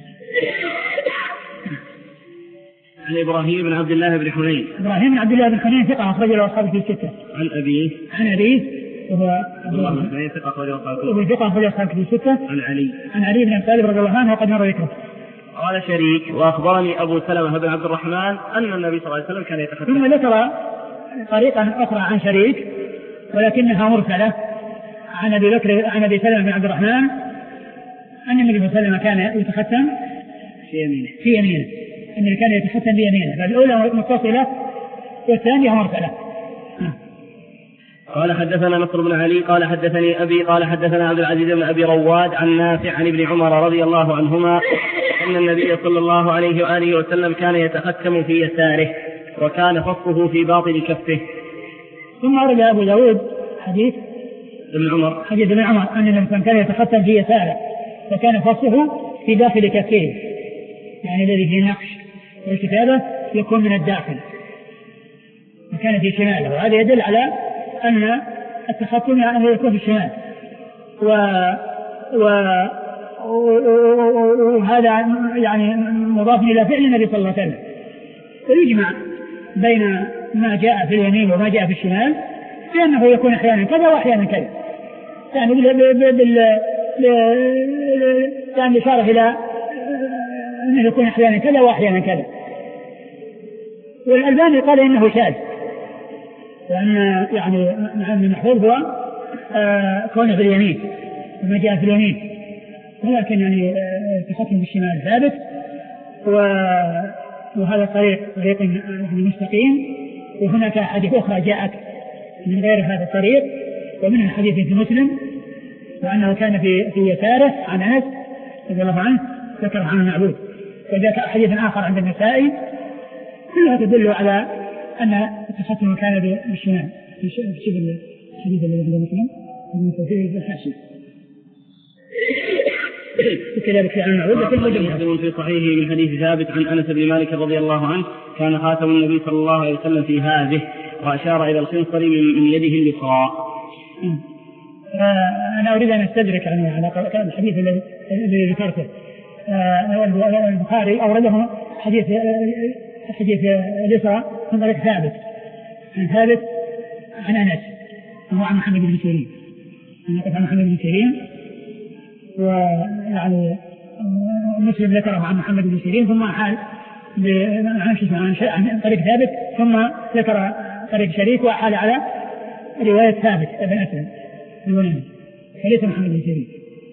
Speaker 1: عن إبراهيم بن عبد الله بن حنين.
Speaker 2: إبراهيم بن عبد الله بن حنين ثقة أخرج له أصحابه في الستة.
Speaker 1: عن أبيه.
Speaker 2: عن أبيه وهو
Speaker 1: ثقة أخرج له
Speaker 2: أصحابه في الستة.
Speaker 1: عن علي.
Speaker 2: عن علي بن أبي طالب رضي الله عنه وقد مر ذكره.
Speaker 1: قال شريك وأخبرني أبو سلمة بن عبد الرحمن أن النبي صلى الله عليه وسلم كان يتحدث.
Speaker 2: ثم ذكر طريقا أخرى عن شريك ولكنها مرسلة عن أبي بكر عن أبي سلمة بن عبد الرحمن أن النبي صلى الله عليه وسلم كان يتختم
Speaker 1: في يمينه
Speaker 2: في يمينه أنه كان يتختم بيمينه، فالأولى متصلة والثانية مرسلة.
Speaker 1: قال حدثنا نصر بن علي قال حدثني أبي قال حدثنا عبد العزيز بن أبي رواد عن نافع عن ابن عمر رضي الله عنهما أن النبي صلى الله عليه وآله وسلم كان يتختم في يساره وكان فصه في باطن كفه.
Speaker 2: ثم أرد أبو داود حديث
Speaker 1: ابن عمر
Speaker 2: حديث ابن عمر أن الإنسان كان يتختم في يساره وكان فصه في داخل كفه، يعني الذي فيه نقش والكتابة يكون من الداخل وكان في شماله، وهذا يدل على أن التختم يعني يكون في الشمال و... و... وهذا يعني مضاف إلى فعل النبي صلى الله عليه وسلم، ويجمع بين ما جاء في اليمين وما جاء في الشمال لأنه يكون أحيانا كذا وأحيانا كذا، يعني بال يعني إشارة إلى أنه يكون أحيانا كذا وأحيانا كذا. والألباني قال إنه شاذ، لأن يعني مع أن المحفوظ هو آه كونه في اليمين وما جاء في اليمين، ولكن يعني التختم بالشمال ثابت، وهذا طريق طريق مستقيم. وهناك أحاديث أخرى جاءت من غير هذا الطريق، ومنها حديث في مسلم وأنه كان في في يساره عن أنس رضي الله عنه ذكر عن المعبود، وذاك حديث آخر عند النسائي، كلها تدل على أن التختم كان بالشمال في شبه الحديث الذي عند مسلم من توفيق الحاشي. وكذلك في عن المعبود
Speaker 1: في صحيحه من حديث ثابت عن أنس بن مالك رضي الله عنه كان خاتم النبي صلى الله عليه وسلم في هذه، وأشار إلى الخنصر من يده اليسرى.
Speaker 2: أنا أريد أن أستدرك يعني على الحديث الذي ذكرته. البخاري أورده حديث حديث اليسرى من طريق ثابت عن ثابت عن أنس وهو عن محمد بن سيرين، عن محمد بن سيرين، ويعني مسلم ذكره عن محمد بن سيرين ثم حال عن طريق ثابت ثم ذكر طريق شريك وحال على رواية ثابت ابن أسلم البناني فليس محمد بن سيرين.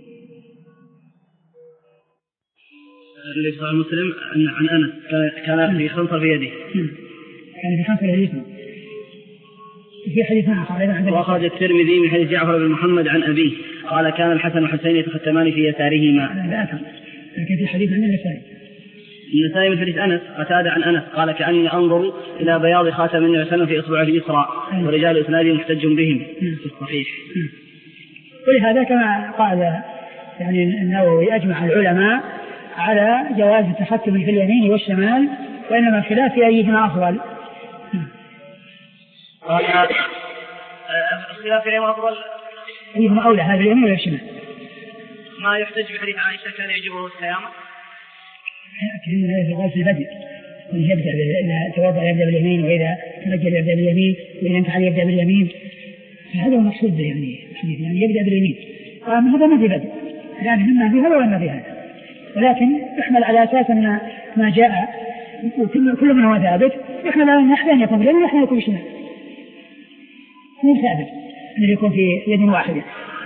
Speaker 1: اللي صار مسلم عن أنس كان في خنصر في يده،
Speaker 2: كان في خنصر يده. في حديث آخر
Speaker 1: وأخرج الترمذي من حديث جعفر بن محمد عن أبيه قال كان الحسن والحسين يتختمان في يسارهما.
Speaker 2: لا أفهم، لكن في حديث عن النسائي
Speaker 1: النسائي من حديث أنس قتادة عن أنس قال كأني أنظر إلى بياض خاتم النبي صلى الله عليه وسلم في إصبعه اليسرى ورجال إسناده محتج بهم في الصحيح.
Speaker 2: ولهذا كما قال يعني النووي أجمع العلماء على جواز التختم في اليمين والشمال، وإنما الخلاف في أيهما أفضل.
Speaker 1: قال الخلاف في أيهما أفضل
Speaker 2: أيهما أولى، هذا اليمين ولا الشمال؟
Speaker 1: ما يحتج بحديث عائشة كان يعجبه السيامة،
Speaker 2: لكن هذا في البدء يبدأ إذا توضأ يبدأ باليمين، وإذا تنجل يبدأ باليمين، وإذا انتحل يبدأ باليمين. هذا هو المقصود يعني يعني يبدأ باليمين. هذا ما في بدء، يعني مما في هذا وما في هذا، ولكن يحمل على أساس أن ما جاء كل من هو ثابت يحمل على أن أحيانا يكون باليمين وأحيانا يكون بالشمال، مو ثابت أن يكون في يد واحدة.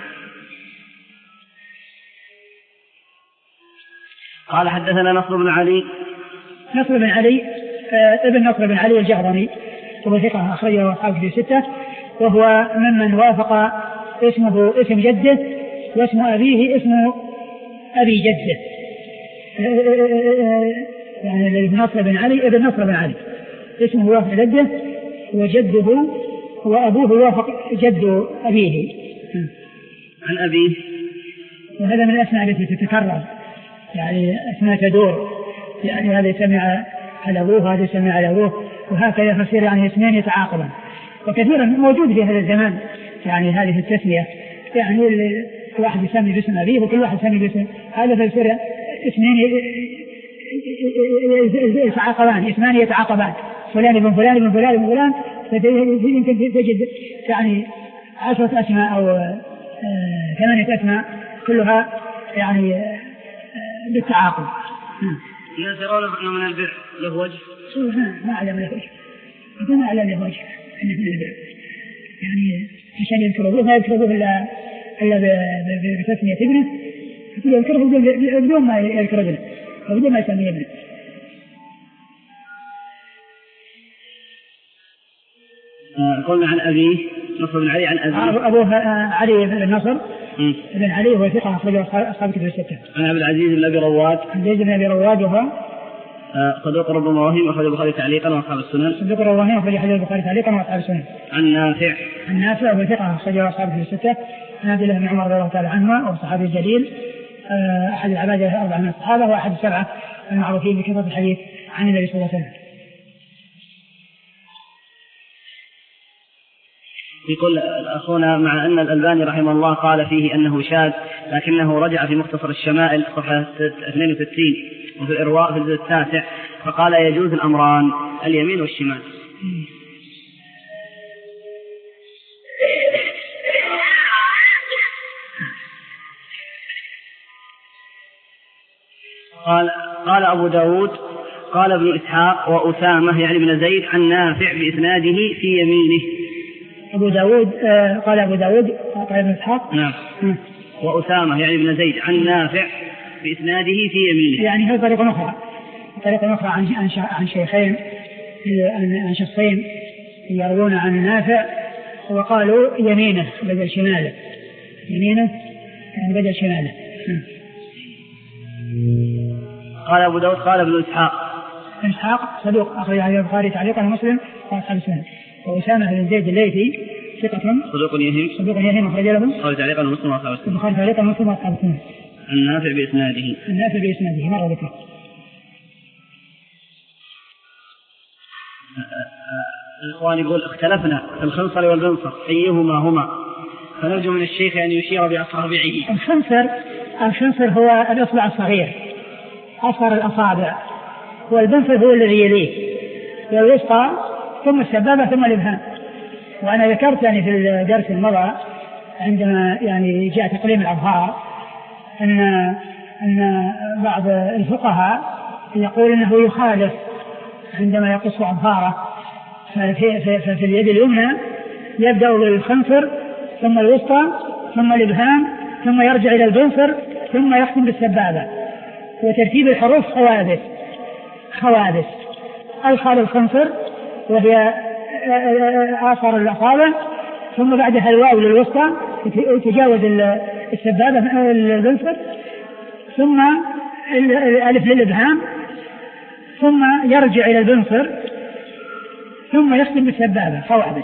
Speaker 1: قال حدثنا نصر بن علي
Speaker 2: نصر بن علي آه ابن نصر بن علي الجهضمي وهو ثقة أخرجه أصحابه في ستة، وهو ممن وافق اسمه اسم جده واسم أبيه اسم أبي جده، يعني ابن نصر بن علي ابن نصر بن علي اسمه وافق جده، وجده وأبوه وافق جد أبيه
Speaker 1: عن أبيه.
Speaker 2: وهذا من الأسماء التي تتكرر، يعني أسماء تدور، يعني هذا سمع على أبوه هذا سمع على أبوه، وهكذا فصير يعني اسمين يتعاقبا. وكثيرا موجود في هذا الزمان يعني هذه التسمية، يعني كل واحد يسمي باسم أبيه وكل واحد يسمي باسم هذا، فيصير اسمين يتعاقبان، اسمان يتعاقبان، فلان ابن فلان ابن فلان ابن فلان، يمكن تجد يعني عشرة أسماء أو ثمانية أسماء كلها يعني بالتعاقب.
Speaker 1: ينزلون من البر له وجه؟
Speaker 2: ما أعلم له وجه، ما أعلم له وجه أنه من البر، يعني عشان يذكره ما يذكره إلا إلا بتسمية ابنه، يذكره بدون ما يذكر ابنه وبدون ما يسمي ابنه.
Speaker 1: قلنا عن أبيه نصر بن علي عن أبيه
Speaker 2: أبوه علي بن نصر بن علي هو ثقة أخرجه أصحاب كتب الستة.
Speaker 1: عن عبد العزيز بن أبي رواد
Speaker 2: عن عبد العزيز بن أبي رواد وهو
Speaker 1: صدوق ربما وهم أخرج البخاري تعليقا وأصحاب السنن.
Speaker 2: صدوق ربما وهم أخرج حديث البخاري تعليقا وأصحاب السنن.
Speaker 1: عن نافع
Speaker 2: عن نافع وهو ثقة أخرجه أصحاب كتب الستة. عن عبد الله بن عمر رضي الله تعالى عنهما وهو صحابي الجليل أحد العبادة الأربعة من الصحابة وأحد السبعة المعروفين بكثرة الحديث عن النبي صلى الله عليه وسلم.
Speaker 1: يقول أخونا مع أن الألباني رحمه الله قال فيه أنه شاذ، لكنه رجع في مختصر الشمائل صفحة اثنين وستين وفي الإرواء في الجزء التاسع فقال يجوز الأمران اليمين والشمال. قال قال أبو داود قال ابن إسحاق وأسامة يعني بن زيد عن نافع بإسناده في يمينه.
Speaker 2: أبو داود آه قال أبو داود قال ابن إسحاق
Speaker 1: نعم وأسامة يعني ابن زيد عن نافع بإسناده في يمينه،
Speaker 2: يعني هذه طريقة أخرى طريقة أخرى عن عن شيخين عن شخصين يروون عن نافع وقالوا يمينه بدل شماله، يمينه يعني بدل شماله.
Speaker 1: قال أبو داود قال ابن إسحاق
Speaker 2: ابن إسحاق صدوق أخرج حديث البخاري تعليقا ومسلم وأصحاب السنن. وأسامة بن زيد الليثي ثقة
Speaker 1: صدوق يهم
Speaker 2: صدوق يهم أخرج له
Speaker 1: البخاري تعليقا ومسلم وأصحاب السنن.
Speaker 2: البخاري تعليقا ومسلم وأصحاب السنن.
Speaker 1: النافع بإسناده
Speaker 2: النافع بإسناده مرة ذكر.
Speaker 1: الإخوان يقول اختلفنا في الخنصر والبنصر أيهما هما، فنرجو من الشيخ أن يشير بأصابعه.
Speaker 2: الخنصر الخنصر هو الإصبع الصغير أصغر الأصابع، والبنصر هو الذي يليه، والوسطى ثم السبابة ثم الإبهام. وأنا ذكرت يعني في الدرس المضى عندما يعني جاء تقليم الأظهار أن أن بعض الفقهاء يقول أنه يخالف عندما يقص أظهاره، ففي, في, في اليد اليمنى يبدأ بالخنصر ثم الوسطى ثم الإبهام ثم يرجع إلى البنصر ثم يختم بالسبابة، وترتيب الحروف خوادس خوادس الخال الخنصر وهي آخر الأصابع، ثم بعدها الواو للوسطى تجاوز السبابة البنصر، ثم الألف للإبهام ثم يرجع إلى البنصر ثم يختم بالسبابة خوادس.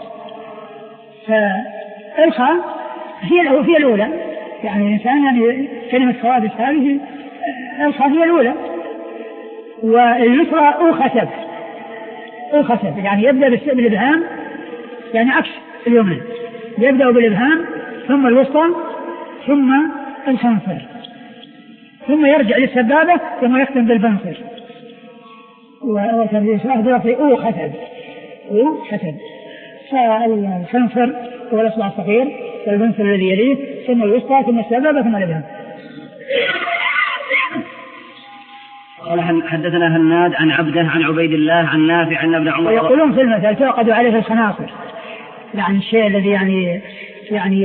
Speaker 2: فالخاء هي هي الأولى، يعني الإنسان يعني كلمة خوادس هذه الخاء هي الأولى، واليسرى أوخسب أوخسب يعني يبدأ بالإبهام يعني عكس اليمنى، يبدأ بالإبهام ثم الوسطى ثم الخنصر ثم يرجع للسبابة ثم يختم بالبنصر، وترجيح أهدى أو خسد أو خسد. فالخنصر هو الأصبع الصغير والبنصر الذي يليه ثم الوسطى ثم السبابة ثم الإبهام.
Speaker 1: قال حدثنا هناد عن عبده عن عبيد الله عن نافع عن ابن عمر.
Speaker 2: ويقولون في المثل تعقد عليه الخناصر، يعني الشيء الذي يعني يعني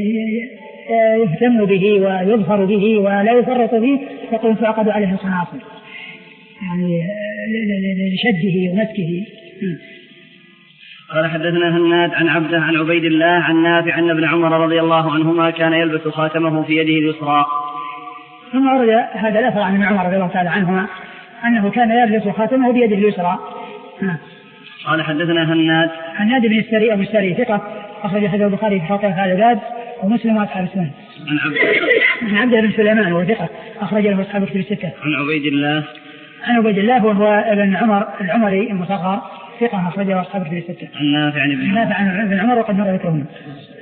Speaker 2: يهتم به ويظهر به ولا يفرط به، يقول تعقد عليه الخناصر يعني لشده ومسكه.
Speaker 1: قال حدثنا هناد عن عبده عن عبيد الله عن نافع عن ابن عمر رضي الله عنهما كان يلبس خاتمه في يده اليسرى.
Speaker 2: ثم ورد هذا الأثر عن ابن عمر رضي الله تعالى عنهما أنه كان يلبس خاتمه بيده اليسرى.
Speaker 1: قال حدثنا هناد
Speaker 2: هناد بن السري أبو السري ثقة أخرج حديث البخاري في خاطر هذا الباب ومسلم وأصحاب السنن.
Speaker 1: عن عبد
Speaker 2: عن عبد بن سليمان وهو ثقة أخرج له أصحاب الكتب الستة.
Speaker 1: عن عبيد الله
Speaker 2: عن عبيد الله وهو ابن عمر العمري المصغر ثقة أخرج له أصحاب الكتب الستة.
Speaker 1: عن نافع عن
Speaker 2: ابن عمر وقد مر ذكرهم.